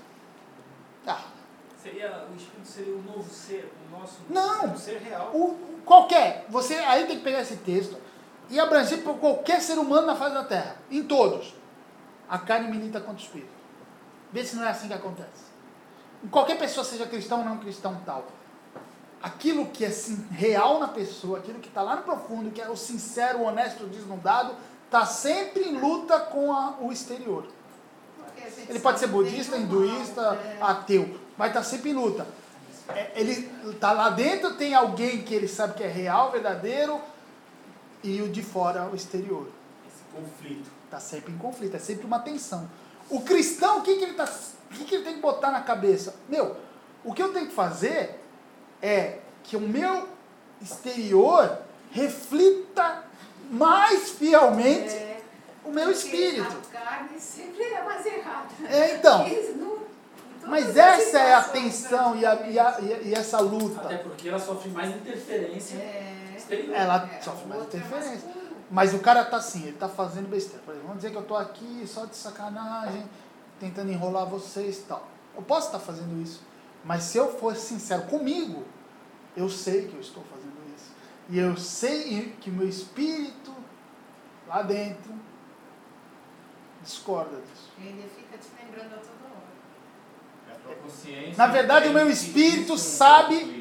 S5: O Espírito seria o novo ser, o nosso
S1: Não,
S6: ser real.
S1: Qualquer. Você aí tem que pegar esse texto e abranger por qualquer ser humano na face da terra. Em todos. A carne milita contra o Espírito. Vê se não é assim que acontece. Em qualquer pessoa, seja cristão ou não cristão tal. Aquilo que é real na pessoa, aquilo que está lá no profundo, que é o sincero, o honesto, o desnudado, está sempre em luta com o exterior. Ele pode ser budista, hinduísta, ateu, mas está sempre em luta. Ele está lá dentro, tem alguém que ele sabe que é real, verdadeiro, e o de fora, o exterior.
S4: Esse conflito.
S1: Está sempre em conflito, é sempre uma tensão. O cristão, o que ele tem que botar na cabeça? O que eu tenho que fazer é que o meu exterior reflita mais fielmente o meu espírito.
S2: A carne sempre é mais errada.
S1: Então. Mas essa é a tensão e essa luta.
S4: Até porque ela sofre mais interferência exterior.
S1: Ela sofre mais interferência. Mas o cara tá assim, ele tá fazendo besteira. Por exemplo, vamos dizer que eu tô aqui só de sacanagem, tentando enrolar vocês e tal. Eu posso estar fazendo isso. Mas se eu for sincero comigo, eu sei que eu estou fazendo isso. E eu sei que o meu espírito, lá dentro, discorda disso.
S2: Ele fica te lembrando a toda hora.
S3: A tua consciência
S1: Na verdade, o meu
S3: tem
S1: espírito
S3: isso
S1: sabe...
S3: conflito.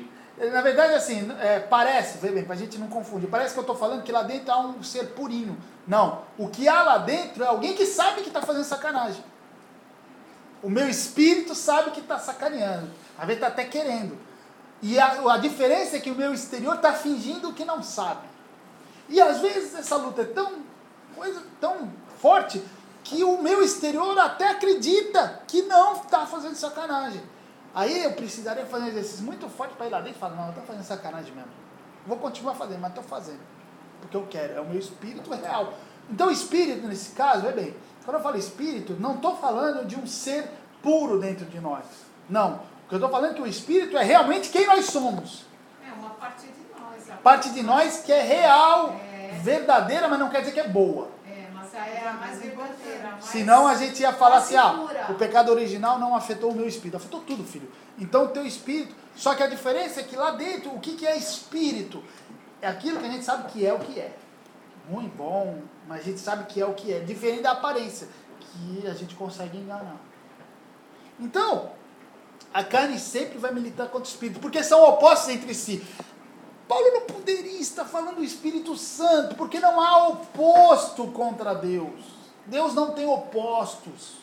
S1: Na verdade, assim, parece, vê bem, pra gente não confundir, parece que eu estou falando que lá dentro há um ser purinho. Não, o que há lá dentro é alguém que sabe que está fazendo sacanagem. O meu espírito sabe que está sacaneando, às vezes está até querendo. E a diferença é que o meu exterior está fingindo que não sabe. E às vezes essa luta é tão forte que o meu exterior até acredita que não está fazendo sacanagem. Aí eu precisaria fazer um exercício muito forte para ir lá dentro e falar, não, eu estou fazendo sacanagem mesmo. Vou continuar fazendo, mas estou fazendo. Porque eu quero, é o meu espírito real. Então o espírito, nesse caso, é bem, quando eu falo espírito, não estou falando de um ser puro dentro de nós. Não. O que eu estou falando é que o espírito é realmente quem nós somos.
S2: É uma parte de nós.
S1: Parte de nós que é real, verdadeira, mas não quer dizer que é boa.
S2: Mas é a mais verdadeira.
S1: Senão a gente ia falar assim,
S2: segura.
S1: o pecado original não afetou o meu espírito. Afetou tudo, filho. Então o teu espírito... Só que a diferença é que lá dentro, o que é espírito? É aquilo que a gente sabe que é o que é. Ruim, bom, mas a gente sabe que é o que é. Diferente da aparência, que a gente consegue enganar. Então, a carne sempre vai militar contra o espírito, porque são opostos entre si. Paulo não poderia estar falando do Espírito Santo, porque não há oposto contra Deus. Deus não tem opostos.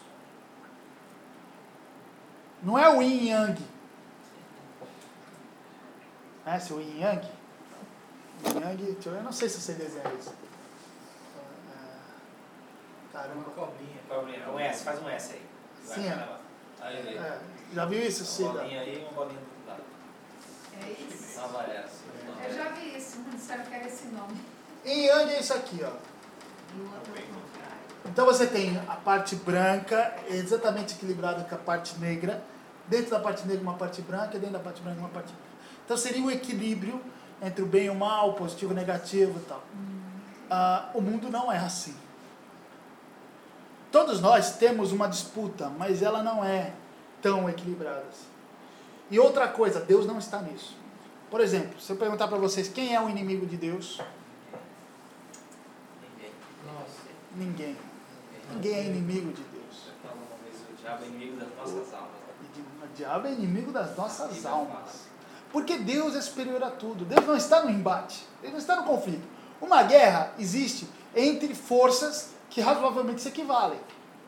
S1: Não é o yin e yang. Conhece o yin e yang? Yin e yang, eu não sei se você desenha isso. Caramba.
S4: Cobrinha. Um S, faz um S aí.
S1: Sim,
S4: Aí,
S1: já viu isso,
S4: uma
S1: Cida?
S4: bolinha aí e uma bolinha do lado.
S2: É isso.
S4: Uma variação.
S2: Eu já vi isso, mas disseram que era esse nome.
S1: Yin e yang é isso aqui, ó.
S2: E o outro é o contrário.
S1: Então você tem a parte branca exatamente equilibrada com a parte negra. Dentro da parte negra uma parte branca, dentro da parte branca uma parte branca. Então seria um equilíbrio entre o bem e o mal, positivo e negativo e tal. O mundo não é assim. Todos nós temos uma disputa, mas ela não é tão equilibrada assim. E outra coisa, Deus não está nisso. Por exemplo, se eu perguntar para vocês quem é o inimigo de Deus, ninguém. Ninguém é inimigo de Deus.
S4: O diabo é inimigo das nossas almas.
S1: O diabo é inimigo das nossas almas. Porque Deus é superior a tudo. Deus não está no embate. Deus não está no conflito. Uma guerra existe entre forças que razoavelmente se equivalem.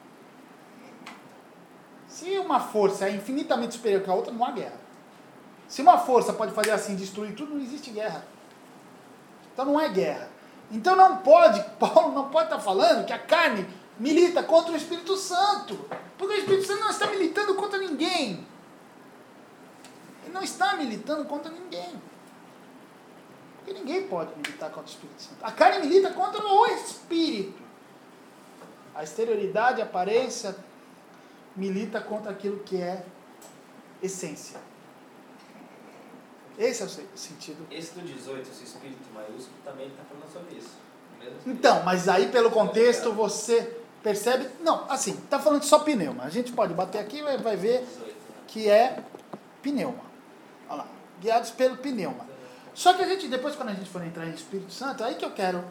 S1: Se uma força é infinitamente superior que a outra, não há guerra. Se uma força pode fazer assim, destruir tudo, não existe guerra. Então não é guerra. Então não pode, Paulo não pode estar falando que a carne milita contra o Espírito Santo. Porque o Espírito Santo não está militando contra ninguém. Ele não está militando contra ninguém. Porque ninguém pode militar contra o Espírito Santo. A carne milita contra o Espírito. A exterioridade, a aparência, milita contra aquilo que é essência. Esse é o sentido.
S4: Esse do 18, esse espírito maiúsculo, também está falando sobre isso.
S1: Então, mas aí pelo contexto você percebe... Não, assim, está falando só pneuma. A gente pode bater aqui e vai ver que é pneuma. Olha lá, guiados pelo pneuma. Só que a gente, depois quando a gente for entrar em Espírito Santo, aí que eu quero...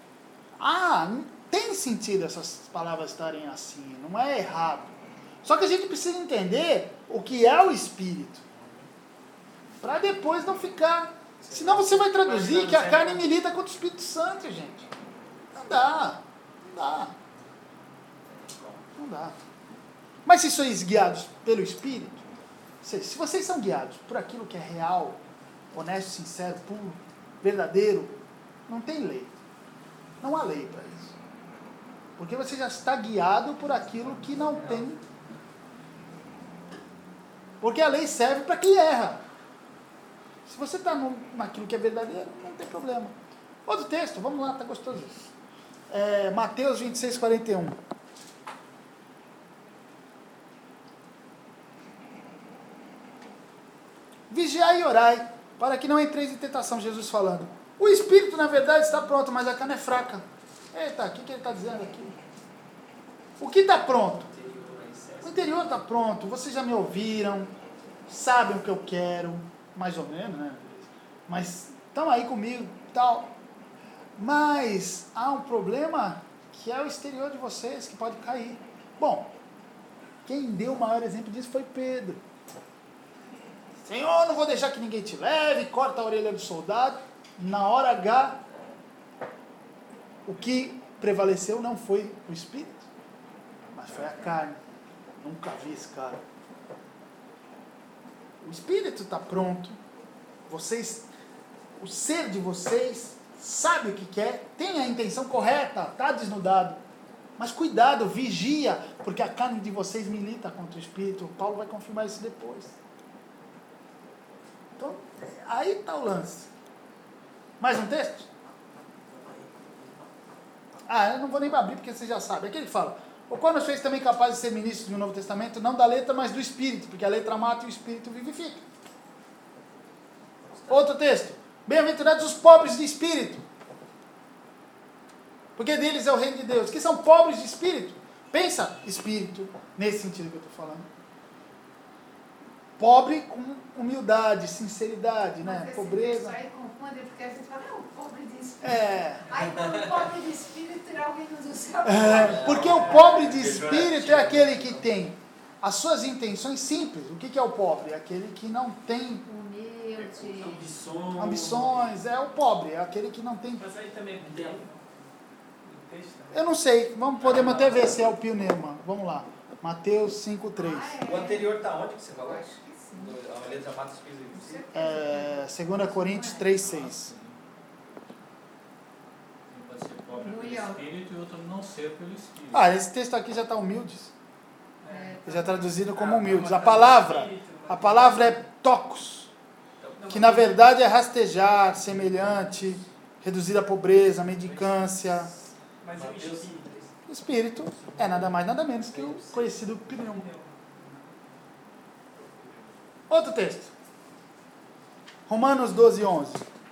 S1: tem sentido essas palavras estarem assim, não é errado. Só que a gente precisa entender o que é o Espírito. Para depois não ficar... Senão você vai traduzir que a carne milita contra o Espírito Santo, gente. Não dá. Não dá. Mas se sois guiados pelo Espírito, se vocês são guiados por aquilo que é real, honesto, sincero, puro, verdadeiro, não tem lei. Não há lei para isso. Porque você já está guiado por aquilo que não tem. Porque a lei serve para quem erra. Se você está naquilo que é verdadeiro, não tem problema. Outro texto, vamos lá, está gostoso isso. Mateus 26, 41. Vigiai e orai, para que não entreis em tentação, Jesus falando. O espírito, na verdade, está pronto, mas a carne é fraca. Eita, o que ele está dizendo aqui? O que está pronto? O interior está pronto, vocês já me ouviram, sabem o que eu quero, mais ou menos, né? Mas estão aí comigo, tal. Mas há um problema que é o exterior de vocês, que pode cair. Bom, quem deu o maior exemplo disso foi Pedro. Senhor, não vou deixar que ninguém te leve, corta a orelha do soldado. Na hora H, o que prevaleceu não foi o espírito, mas foi a carne. Nunca vi esse cara. O espírito está pronto. Vocês, o ser de vocês sabe o que quer, tem a intenção correta, está desnudado. Mas cuidado, vigia, porque a carne de vocês milita contra o espírito. Paulo vai confirmar isso depois. Então, aí está o lance. Mais um texto? Eu não vou nem abrir porque você já sabe. Aqui ele fala: o qual nos fez também capazes de ser ministros do Novo Testamento, não da letra, mas do Espírito, porque a letra mata e o Espírito vivifica. Outro texto: bem-aventurados os pobres de espírito, porque deles é o reino de Deus. Que são pobres de espírito? Pensa espírito, nesse sentido que eu estou falando. Pobre com humildade, sinceridade, né? Pobreza.
S2: Isso aí confunde, porque a gente fala, pobre de espírito.
S1: Aí
S2: quando o pobre de espírito é alguém do céu.
S1: Porque o pobre de espírito é aquele que tem as suas intenções simples. O que é o pobre? É aquele que não tem
S2: Humilde.
S1: ambições. É o pobre, é aquele que não tem.
S5: Mas aí também é dentro do texto.
S1: Eu não sei, podemos até ver se é o pneuma. Vamos lá. Mateus 5,3.
S4: O anterior está onde que você falou?
S2: Acho que sim.
S4: A letra mata os espíritos.
S1: 2 Coríntios 3,6.
S3: Pode ser pobre pelo espírito e outro não ser pelo espírito.
S1: Esse texto aqui já está humildes.
S2: É,
S1: Já traduzido como humildes. A palavra é tocos, que na verdade é rastejar, semelhante, reduzir a pobreza, a mendicância.
S5: Mas o espírito.
S1: O espírito é nada mais, nada menos que o conhecido pneuma. Outro texto. Romanos 12:11.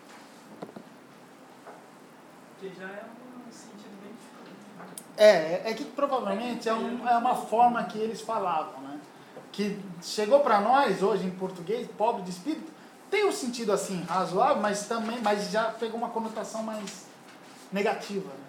S5: Que já é um sentido bem diferente.
S1: É que provavelmente é uma forma que eles falavam, né? Que chegou para nós hoje em português, pobre de espírito, tem um sentido assim razoável, mas já pegou uma conotação mais negativa. Né?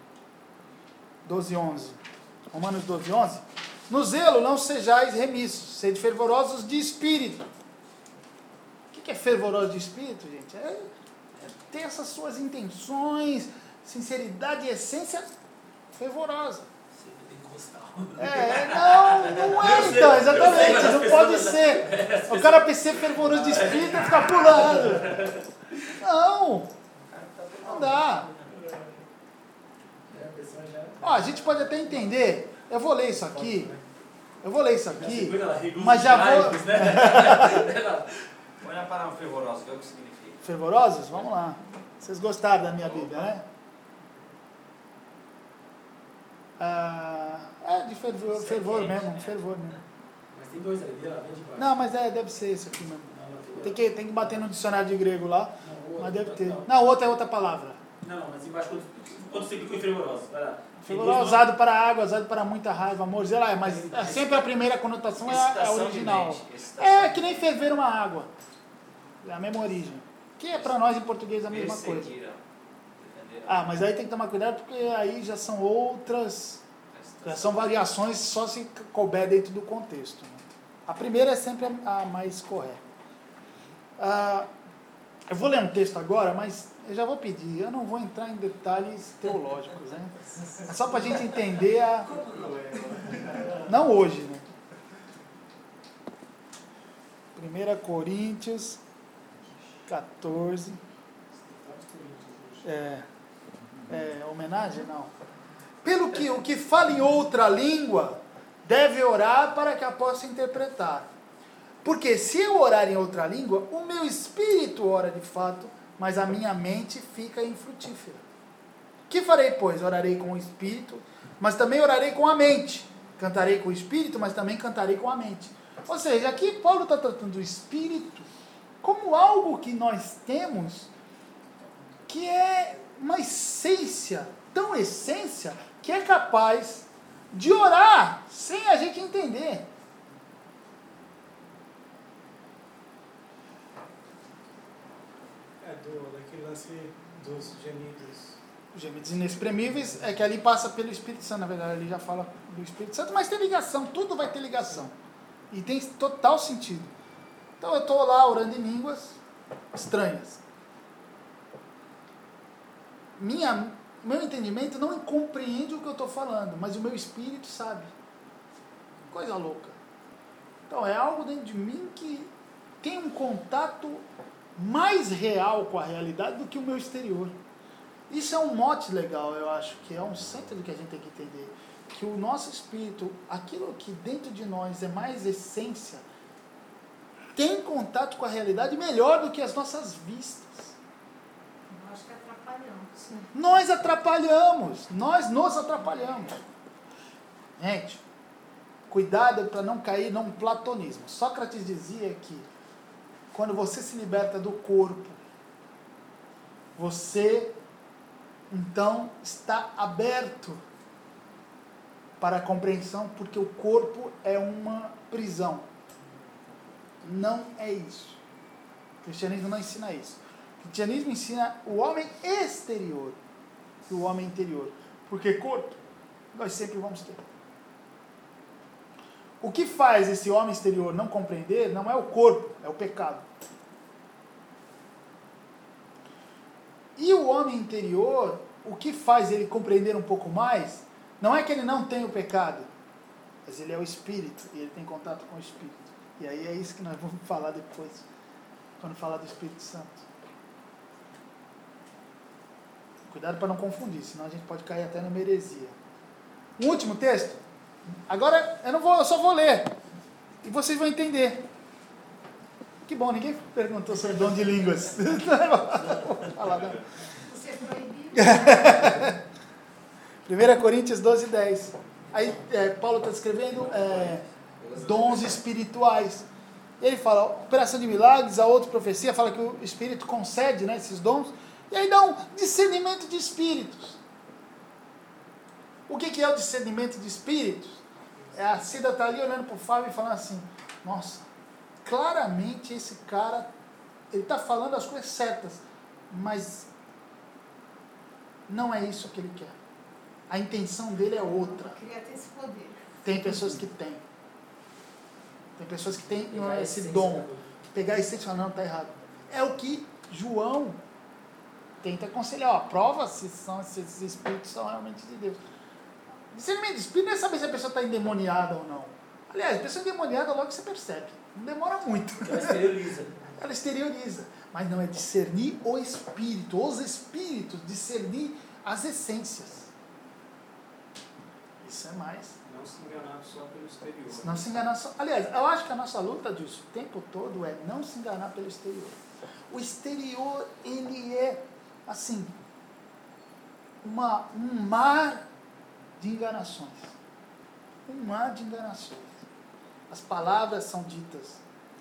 S1: 12:11. Romanos 12:11. No zelo não sejais remissos, sede fervorosos de espírito. O que é fervoroso de espírito, gente? É ter essas suas intenções, sinceridade e essência fervorosa. Não é então, exatamente, não pode ser. O cara ser fervoroso de espírito e ficar pulando. Não dá. A gente pode até entender, eu vou ler isso aqui, mas já vou...
S4: Põe na palavra fervorosa, que é o que significa.
S1: Fervorosos? Vamos lá. Vocês gostaram da minha Bíblia, né? De fervor mesmo.
S4: Mas tem dois ali, lá, bem de baixo.
S1: Não, mas deve ser isso aqui mesmo. Tem que bater no dicionário de grego lá, mas deve ter. Não, outra é outra palavra.
S4: Não, mas embaixo, quando você clica em fervoroso, vai lá.
S1: Fervoroso, usado para água, usado para muita raiva, amor, sei lá, mas sempre a primeira conotação é a original. É que nem ferver uma água. É a mesma origem. Que é para nós em português a mesma coisa. Mas aí tem que tomar cuidado porque aí já são outras, já são variações só se couber dentro do contexto. Né? A primeira é sempre a mais correta. Eu vou ler um texto agora, mas eu já vou pedir, eu não vou entrar em detalhes teológicos, né? É só para a gente entender não hoje, né? 1 Coríntios 14. Homenagem? Não. Pelo que o que fala em outra língua deve orar para que a possa interpretar. Porque se eu orar em outra língua, o meu espírito ora de fato, mas a minha mente fica infrutífera. Que farei, pois? Orarei com o espírito, mas também orarei com a mente. Cantarei com o espírito, mas também cantarei com a mente. Ou seja, aqui Paulo está tratando do espírito como algo que nós temos, que é uma essência, tão essência, que é capaz de orar sem a gente entender.
S6: Daquele lance dos gemidos.
S1: Os gemidos inexprimíveis é que ali passa pelo Espírito Santo, na verdade, ele já fala do Espírito Santo, mas tem ligação, tudo vai ter ligação. E tem total sentido. Então eu estou lá orando em línguas estranhas. Meu entendimento não compreende o que eu estou falando, mas o meu espírito sabe. Coisa louca. Então é algo dentro de mim que tem um contato mais real com a realidade do que o meu exterior. Isso é um mote legal, eu acho, que é um centro do que a gente tem que entender. Que o nosso espírito, aquilo que dentro de nós é mais essência, tem contato com a realidade melhor do que as nossas vistas.
S2: Eu acho que atrapalhamos.
S1: Nós atrapalhamos, nós nos atrapalhamos. Gente, cuidado para não cair num platonismo. Sócrates dizia que quando você se liberta do corpo, você então está aberto para a compreensão, porque o corpo é uma prisão. Não é isso. O cristianismo não ensina isso. O cristianismo ensina o homem exterior e o homem interior. Porque corpo nós sempre vamos ter. O que faz esse homem exterior não compreender não é o corpo, é o pecado. E o homem interior, o que faz ele compreender um pouco mais, não é que ele não tem o pecado, mas ele é o espírito, e ele tem contato com o espírito. E aí é isso que nós vamos falar depois, quando falar do Espírito Santo. Cuidado para não confundir, senão a gente pode cair até numa heresia. Um último texto. Agora eu só vou ler, e vocês vão entender. Que bom, ninguém perguntou sobre dom de línguas. Vou falar, não.
S2: Você é proibido.
S1: 1 Coríntios 12, 10. Aí Paulo está descrevendo dons espirituais. Ele fala operação de milagres, a outra profecia fala que o Espírito concede, né, esses dons. E aí dá um discernimento de espíritos. O que é o discernimento de espíritos? A Cida está ali olhando para o Fábio e falando assim, nossa, claramente esse cara, ele está falando as coisas certas, mas não é isso que ele quer. A intenção dele é outra.
S2: Eu queria ter esse poder.
S1: Tem pessoas que têm. Tem pessoas que têm esse dom. Pegar a essência e falar, não, está errado. É o que João tenta aconselhar. Prova se esses espíritos são realmente de Deus. Discernimento de espírito não é saber se a pessoa está endemoniada ou não. Aliás, a pessoa endemoniada logo você percebe. Não demora muito.
S4: Ela exterioriza.
S1: Ela exterioriza. Mas não é discernir o espírito, os espíritos, discernir as essências. Isso é mais.
S5: Não se enganar só pelo exterior.
S1: Não se enganar só. Aliás, eu acho que a nossa luta disso o tempo todo é não se enganar pelo exterior. O exterior, ele é, assim, um mar de enganações. Um mar de enganações. As palavras são ditas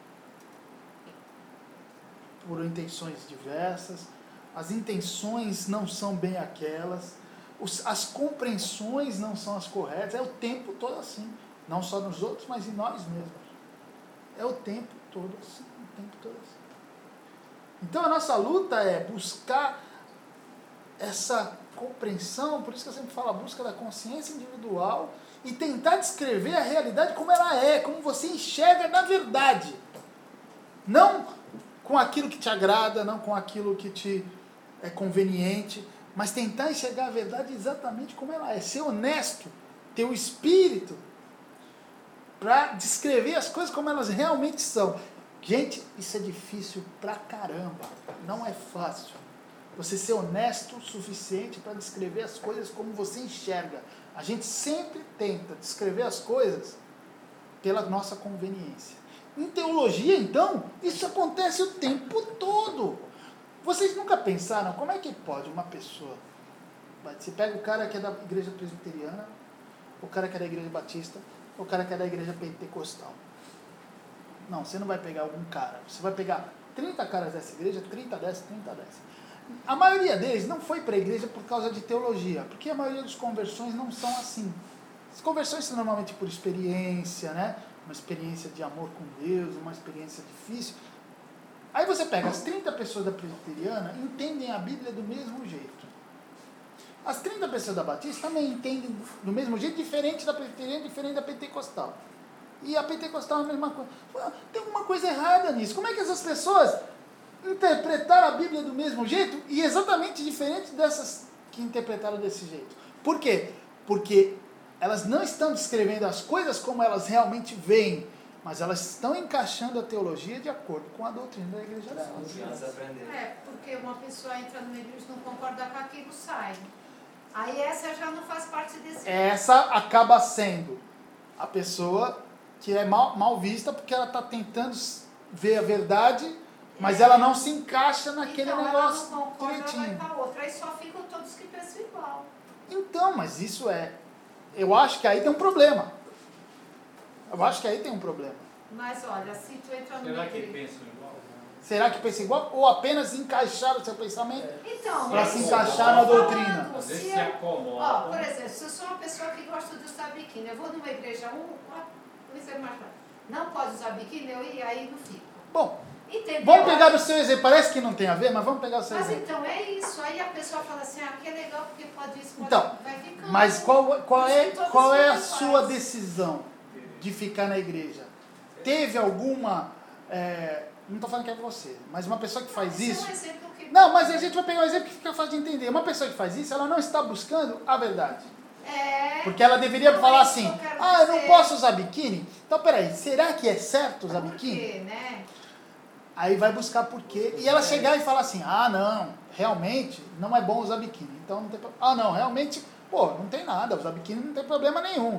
S1: por intenções diversas, as intenções não são bem aquelas, as compreensões não são as corretas, é o tempo todo assim, não só nos outros, mas em nós mesmos. É o tempo todo assim, o tempo todo assim. Então a nossa luta é buscar essa compreensão, por isso que eu sempre falo, a busca da consciência individual e tentar descrever a realidade como ela é, como você enxerga na verdade. Não com aquilo que te agrada, não com aquilo que te é conveniente, mas tentar enxergar a verdade exatamente como ela é. Ser honesto, ter o espírito para descrever as coisas como elas realmente são. Gente, isso é difícil pra caramba. Não é fácil. Você ser honesto o suficiente para descrever as coisas como você enxerga. A gente sempre tenta descrever as coisas pela nossa conveniência. Em teologia, então, isso acontece o tempo todo. Vocês nunca pensaram como é que pode uma pessoa... Você pega o cara que é da igreja presbiteriana, o cara que é da igreja batista, o cara que é da igreja pentecostal. Não, você não vai pegar algum cara. Você vai pegar 30 caras dessa igreja, 30 dessa, 30 dessa. A maioria deles não foi para a igreja por causa de teologia, porque a maioria das conversões não são assim. As conversões são normalmente por experiência, né? Uma experiência de amor com Deus, uma experiência difícil. Aí você pega as 30 pessoas da presbiteriana, entendem a Bíblia do mesmo jeito. As 30 pessoas da batista também entendem do mesmo jeito, diferente da presbiteriana, diferente da pentecostal. E a pentecostal é a mesma coisa. Tem alguma coisa errada nisso. Como é que essas pessoas interpretaram a Bíblia do mesmo jeito e exatamente diferente dessas que interpretaram desse jeito? Por quê? Porque elas não estão descrevendo as coisas como elas realmente veem, mas elas estão encaixando a teologia de acordo com a doutrina da igreja delas.
S2: Porque uma pessoa entra numa igreja e não concorda com aquilo, sai. Aí essa já não faz parte desse...
S1: Essa acaba sendo a pessoa que é mal vista porque ela está tentando ver a verdade, mas ela não se encaixa naquele
S2: então,
S1: negócio
S2: ela não concorda,
S1: direitinho.
S2: ela vai para outra. Aí só ficam todos que pensam igual.
S1: Então, mas isso é... Eu acho que aí tem um problema.
S2: Mas olha, se tu entra numa
S3: Será que
S2: igreja...
S3: pensam igual?
S1: Será que pensa igual? Ou apenas encaixar o seu pensamento?
S2: Então,
S1: Pra
S2: é
S1: se
S2: isso que eu
S1: encaixar
S2: tô
S1: na
S2: falando.
S1: doutrina.
S3: Às vezes
S2: Se
S3: se
S2: eu-
S3: acomoda.
S2: Ó, por exemplo, se eu sou uma pessoa que gosta de usar biquíni, eu vou numa igreja, não pode usar biquíni, eu ia aí não fico.
S1: Bom,
S2: Entendeu?
S1: vamos pegar o seu exemplo. Parece que não tem a ver, mas vamos pegar o seu
S2: Mas
S1: exemplo.
S2: então é isso. Aí a pessoa fala assim, que é legal porque pode isso, pode
S1: Então,
S2: vai ficando.
S1: Mas qual é a sua
S2: iguais.
S1: decisão de ficar na igreja? Teve alguma... não estou falando que é você, mas uma pessoa que faz
S2: Esse
S1: isso...
S2: é um exemplo que...
S1: Não, mas a gente vai pegar um exemplo que fica fácil de entender. Uma pessoa que faz isso, ela não está buscando a verdade. Porque ela deveria
S2: Não
S1: falar
S2: é isso
S1: assim,
S2: que eu quero
S1: eu não
S2: dizer.
S1: posso usar biquíni? Então, peraí, será que é certo usar
S2: Por
S1: biquíni?
S2: quê, né?
S1: Aí vai buscar por quê. E ela chegar e falar assim, não, realmente não é bom usar biquíni. Então não tem problema. Não, realmente, não tem nada, usar biquíni não tem problema nenhum.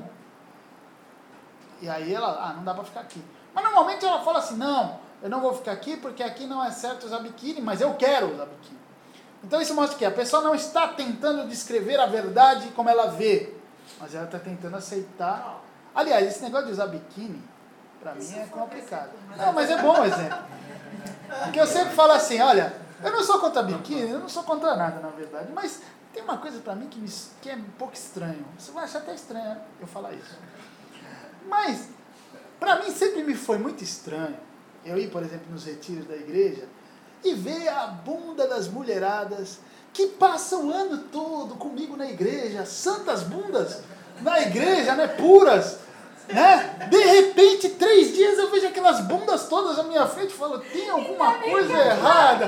S1: E aí ela, não dá pra ficar aqui. Mas normalmente ela fala assim, não, eu não vou ficar aqui porque aqui não é certo usar biquíni, mas eu quero usar biquíni. Então isso mostra que a pessoa não está tentando descrever a verdade como ela vê, mas ela está tentando aceitar. Aliás, esse negócio de usar biquíni, pra mim é complicado. Não, mas é bom o exemplo. Porque eu sempre falo assim, olha, eu não sou contra biquíni, eu não sou contra nada, na verdade, mas tem uma coisa pra mim que é um pouco estranho. Você vai achar até estranho eu falar isso. Mas, pra mim sempre me foi muito estranho eu ir, por exemplo, nos retiros da igreja e ver a bunda das mulheradas que passam o ano todo comigo na igreja, santas bundas na igreja, né, puras, né? De repente, 3 dias eu vejo aquelas bundas todas à minha frente e falo, tem alguma coisa errada.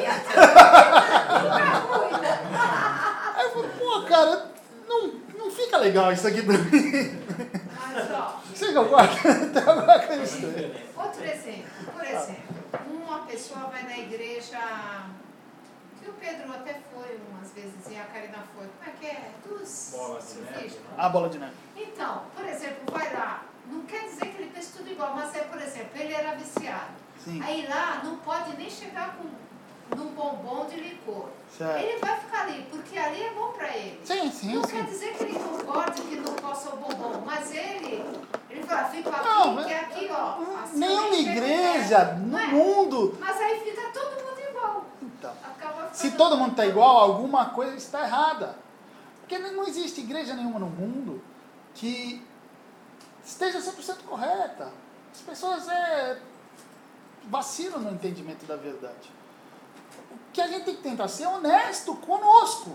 S1: Aí eu falo, cara, não fica legal isso aqui pra mim.
S2: Mas, ó,
S1: Você concorda? Tem alguma coisa estranha.
S2: outro exemplo. Por exemplo, uma pessoa vai na igreja, que o Pedro até foi umas vezes, e a Karina foi, como é que é? Dos
S3: Bola de neve.
S2: surfistas.
S1: A bola de neve.
S2: Então, por exemplo, vai lá, não quer dizer que ele fez tudo igual, mas por exemplo, ele era viciado.
S1: Sim.
S2: Aí lá não pode nem chegar num bombom de licor.
S1: Certo.
S2: Ele vai ficar ali, porque ali é bom para ele.
S1: Sim,
S2: Não quer
S1: sim.
S2: dizer que ele concorde que não possa o bombom, mas ele fala, fica aqui,
S1: Não, mas
S2: que é aqui, ó. Assim,
S1: Nenhuma
S2: nem chega
S1: igreja
S2: perto,
S1: no
S2: não é?
S1: mundo.
S2: Mas aí fica todo mundo igual.
S1: Então,
S2: Acaba ficando...
S1: se todo mundo está igual, alguma coisa está errada. Porque não existe igreja nenhuma no mundo que esteja 100% correta. As pessoas vacilam no entendimento da verdade. O que a gente tem que tentar ser honesto conosco.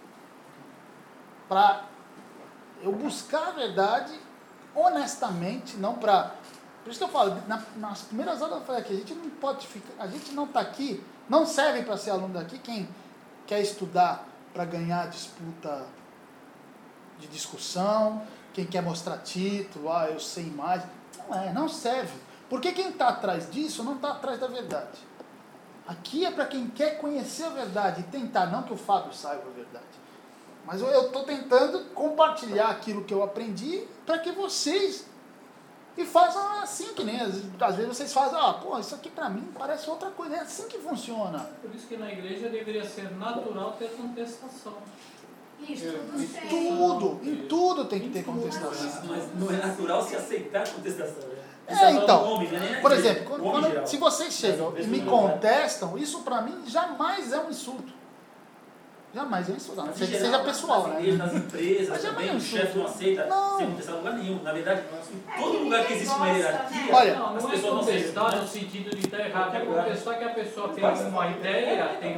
S1: Para eu buscar a verdade honestamente, não para... Por isso que eu falo, nas primeiras aulas eu falei aqui, a gente não pode ficar, a gente não está aqui, não serve para ser aluno daqui quem quer estudar para ganhar disputa de discussão, quem quer mostrar título, eu sei mais. Não serve. Porque quem está atrás disso não está atrás da verdade. Aqui é para quem quer conhecer a verdade e tentar, não que o Fábio saiba a verdade. Mas eu estou tentando compartilhar aquilo que eu aprendi para que vocês e façam assim, que nem às vezes vocês fazem, isso aqui para mim parece outra coisa, é assim que funciona.
S3: Por isso que na igreja deveria ser natural ter contestação.
S2: Isso, tudo tem.
S1: Em tudo tem que ter contestação.
S4: Mas não é natural se aceitar a contestação, né?
S1: Então, por exemplo,
S4: quando
S1: se vocês chegam e me contestam, isso para mim jamais é um insulto. Jamais é um insulto, a não ser que seja pessoal,
S4: nas
S1: né?
S4: igrejas, nas empresas,
S1: Mas
S4: também,
S1: jamais
S4: o chefe não aceita
S1: Não.
S4: ser contestado em lugar nenhum. Na verdade, em todo
S2: que
S4: lugar que
S2: ninguém
S4: existe uma
S2: gosta,
S4: hierarquia,
S2: né?
S1: Olha,
S3: Não,
S4: as
S3: não é
S4: pessoas não
S3: contestar
S4: aceitam.
S3: no sentido de estar errado, é contestar que a pessoa tem uma ideia, tem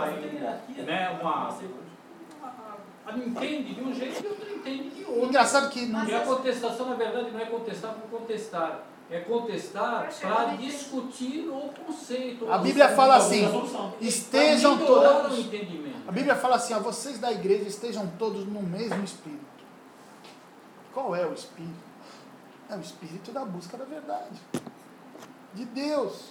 S3: entende de um jeito e outro entende de outro.
S1: Engraçado que não,
S3: E a contestação, na verdade, não é contestar por contestar. é contestar
S2: Pra chegar
S3: para
S2: no entendimento.
S3: discutir o conceito.
S1: A Bíblia fala assim,
S4: Alguma solução.
S1: estejam
S3: Para melhorar o
S1: todos...
S3: entendimento.
S1: A Bíblia fala assim, ó, vocês da igreja estejam todos no mesmo espírito. Qual é o espírito? É o espírito da busca da verdade. De Deus.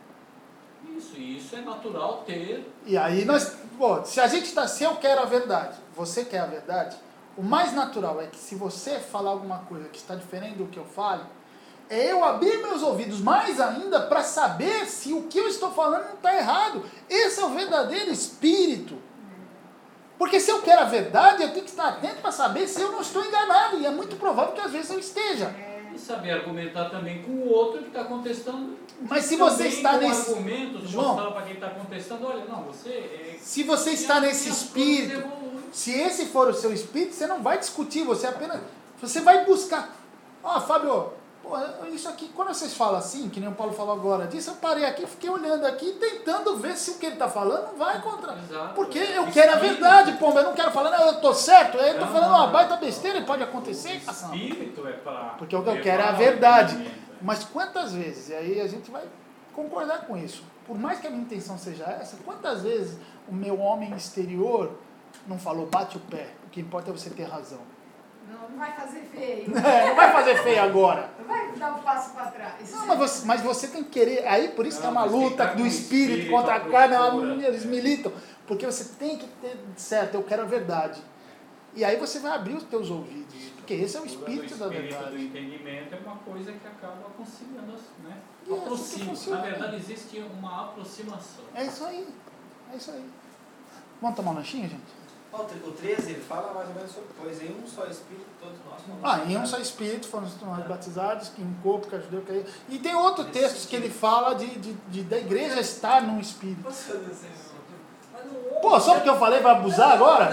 S3: Isso é natural ter.
S1: E aí nós, se eu quero a verdade, você quer a verdade, o mais natural é que se você falar alguma coisa que está diferente do que eu falo, é eu abrir meus ouvidos mais ainda para saber se o que eu estou falando não está errado. Esse é o verdadeiro espírito. Porque se eu quero a verdade, eu tenho que estar atento para saber se eu não estou enganado. E é muito provável que às vezes eu esteja.
S3: E saber argumentar também com o outro que está contestando.
S1: Mas se você
S3: Também
S1: está
S3: com
S1: nesse...
S3: argumentos,
S1: João,
S3: mostrar para quem está contestando, olha, não, você...
S1: se você está nesse espírito, se esse for o seu espírito, você não vai discutir, você apenas... Você vai buscar. Ó, Fábio, pô, isso aqui, quando vocês falam assim, que nem o Paulo falou agora disso, eu parei aqui, fiquei olhando aqui, tentando ver se o que ele está falando não vai contra.
S3: Exato.
S1: Porque eu quero a verdade, pô, eu não quero falar, não, eu estou certo, eu estou falando uma baita besteira e pode acontecer.
S3: O espírito é para...
S1: Porque o que eu quero é a verdade. Mas quantas vezes, e aí a gente vai concordar com isso, por mais que a minha intenção seja essa, quantas vezes o meu homem exterior não falou, bate o pé, o que importa é você ter razão.
S2: Não vai fazer feio.
S1: Não vai fazer feio agora.
S2: Não vai dar um passo para trás.
S1: Não, mas você tem que querer, aí por isso que é uma
S3: Não, mas tem que
S1: luta
S3: estar
S1: do
S3: com
S1: espírito
S3: espírito,
S1: contra a
S3: a
S1: carne,
S3: procura.
S1: eles militam, porque você tem que ter certo, eu quero a verdade. E aí você vai abrir os teus ouvidos, porque esse é o espírito da
S3: O espírito do
S1: verdade.
S3: entendimento é uma coisa que acaba conciliando, né?
S1: E é assim que
S3: Aproxima.
S1: funciona.
S3: Na verdade, existe uma aproximação.
S1: É isso aí, é isso aí. Vamos tomar um lanchinho, gente?
S7: O 13, ele fala mais ou menos sobre coisa. Em um só Espírito, todos nós somos.
S1: Em um só Espírito foram nós batizados, que em corpo, que ajudeu, que aí. E tem outro texto que ele fala da igreja estar num Espírito.
S5: Posso fazer assim? Mas não
S1: Pô, só porque eu falei, vai abusar agora?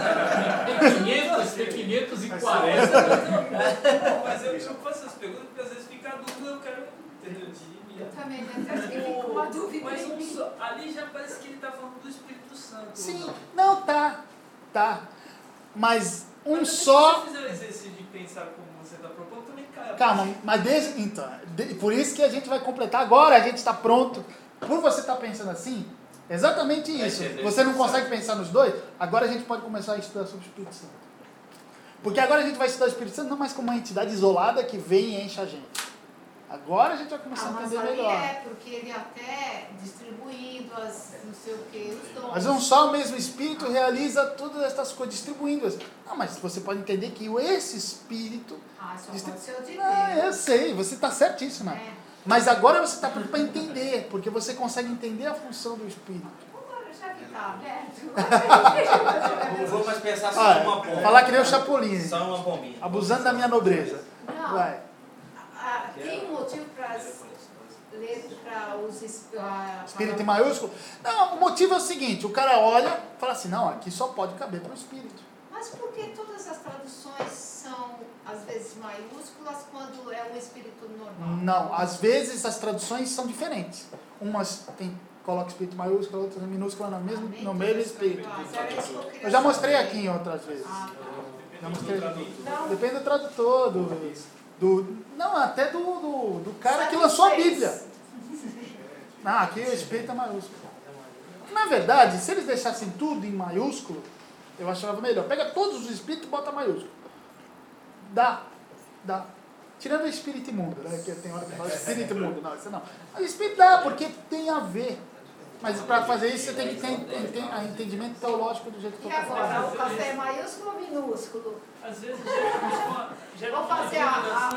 S3: Tem 540.
S5: Mas eu faço essas perguntas porque às vezes fica a dúvida, eu quero entender.
S2: Eu também, né? Às vezes fica uma dúvida
S5: Mas
S2: em mim.
S5: ali já parece que ele está falando do Espírito Santo.
S1: Sim, não, tá. Mas
S5: Mas
S1: só.
S5: se você fizer o exercício de pensar como você está propondo, também cai.
S1: Calma, mas por isso que a gente vai completar agora, a gente está pronto. Por você estar pensando assim, exatamente isso. Você não consegue pensar nos dois? Agora a gente pode começar a estudar sobre o Espírito Santo. Porque agora a gente vai estudar o Espírito Santo não mais como uma entidade isolada que vem e enche a gente. Agora a gente vai começar a
S2: Mas
S1: entender
S2: ali
S1: melhor.
S2: é porque ele até distribuindo as não sei o que, os dons.
S1: Mas um só o mesmo Espírito realiza todas essas coisas, distribuindo-as. Não, mas você pode entender que esse Espírito...
S2: Só pode ser o de Deus.
S1: eu sei, você está certíssima.
S2: É.
S1: Mas agora você está pronto para entender, porque você consegue entender a função do Espírito.
S2: Agora, já que está aberto.
S7: Não vou mais pensar só em uma
S1: Olha,
S7: bomba.
S1: falar que nem o Chapolin,
S7: Só uma bombinha.
S1: abusando da minha nobreza.
S2: Não.
S1: Vai.
S2: Tem um motivo para os
S1: Espírito em maiúsculo? Não, o motivo é o seguinte, o cara olha e fala assim, não, aqui só pode caber para o Espírito.
S2: Mas por que todas as traduções são, às vezes, maiúsculas quando é um espírito normal?
S1: Não, às vezes as traduções são diferentes. Umas coloca Espírito maiúsculo, outras minúscula no mesmo Espírito. Eu já mostrei aqui em outras vezes. Já mostrei. Depende do tradutor, não, até do cara que lançou a Bíblia. Não, aqui o Espírito é maiúsculo. Na verdade, se eles deixassem tudo em maiúsculo, eu achava melhor. Pega todos os Espíritos e bota maiúsculo. Dá. Tirando o Espírito imundo, né? Que tem hora que fala Espírito imundo. Não, isso não. Mas Espírito dá, porque tem a ver. Mas para fazer isso, você tem que ter entendimento teológico do jeito que eu
S2: E
S1: estou
S2: agora,
S1: falando.
S2: o café é maiúsculo ou minúsculo?
S5: Às vezes, já
S2: Vou fazer a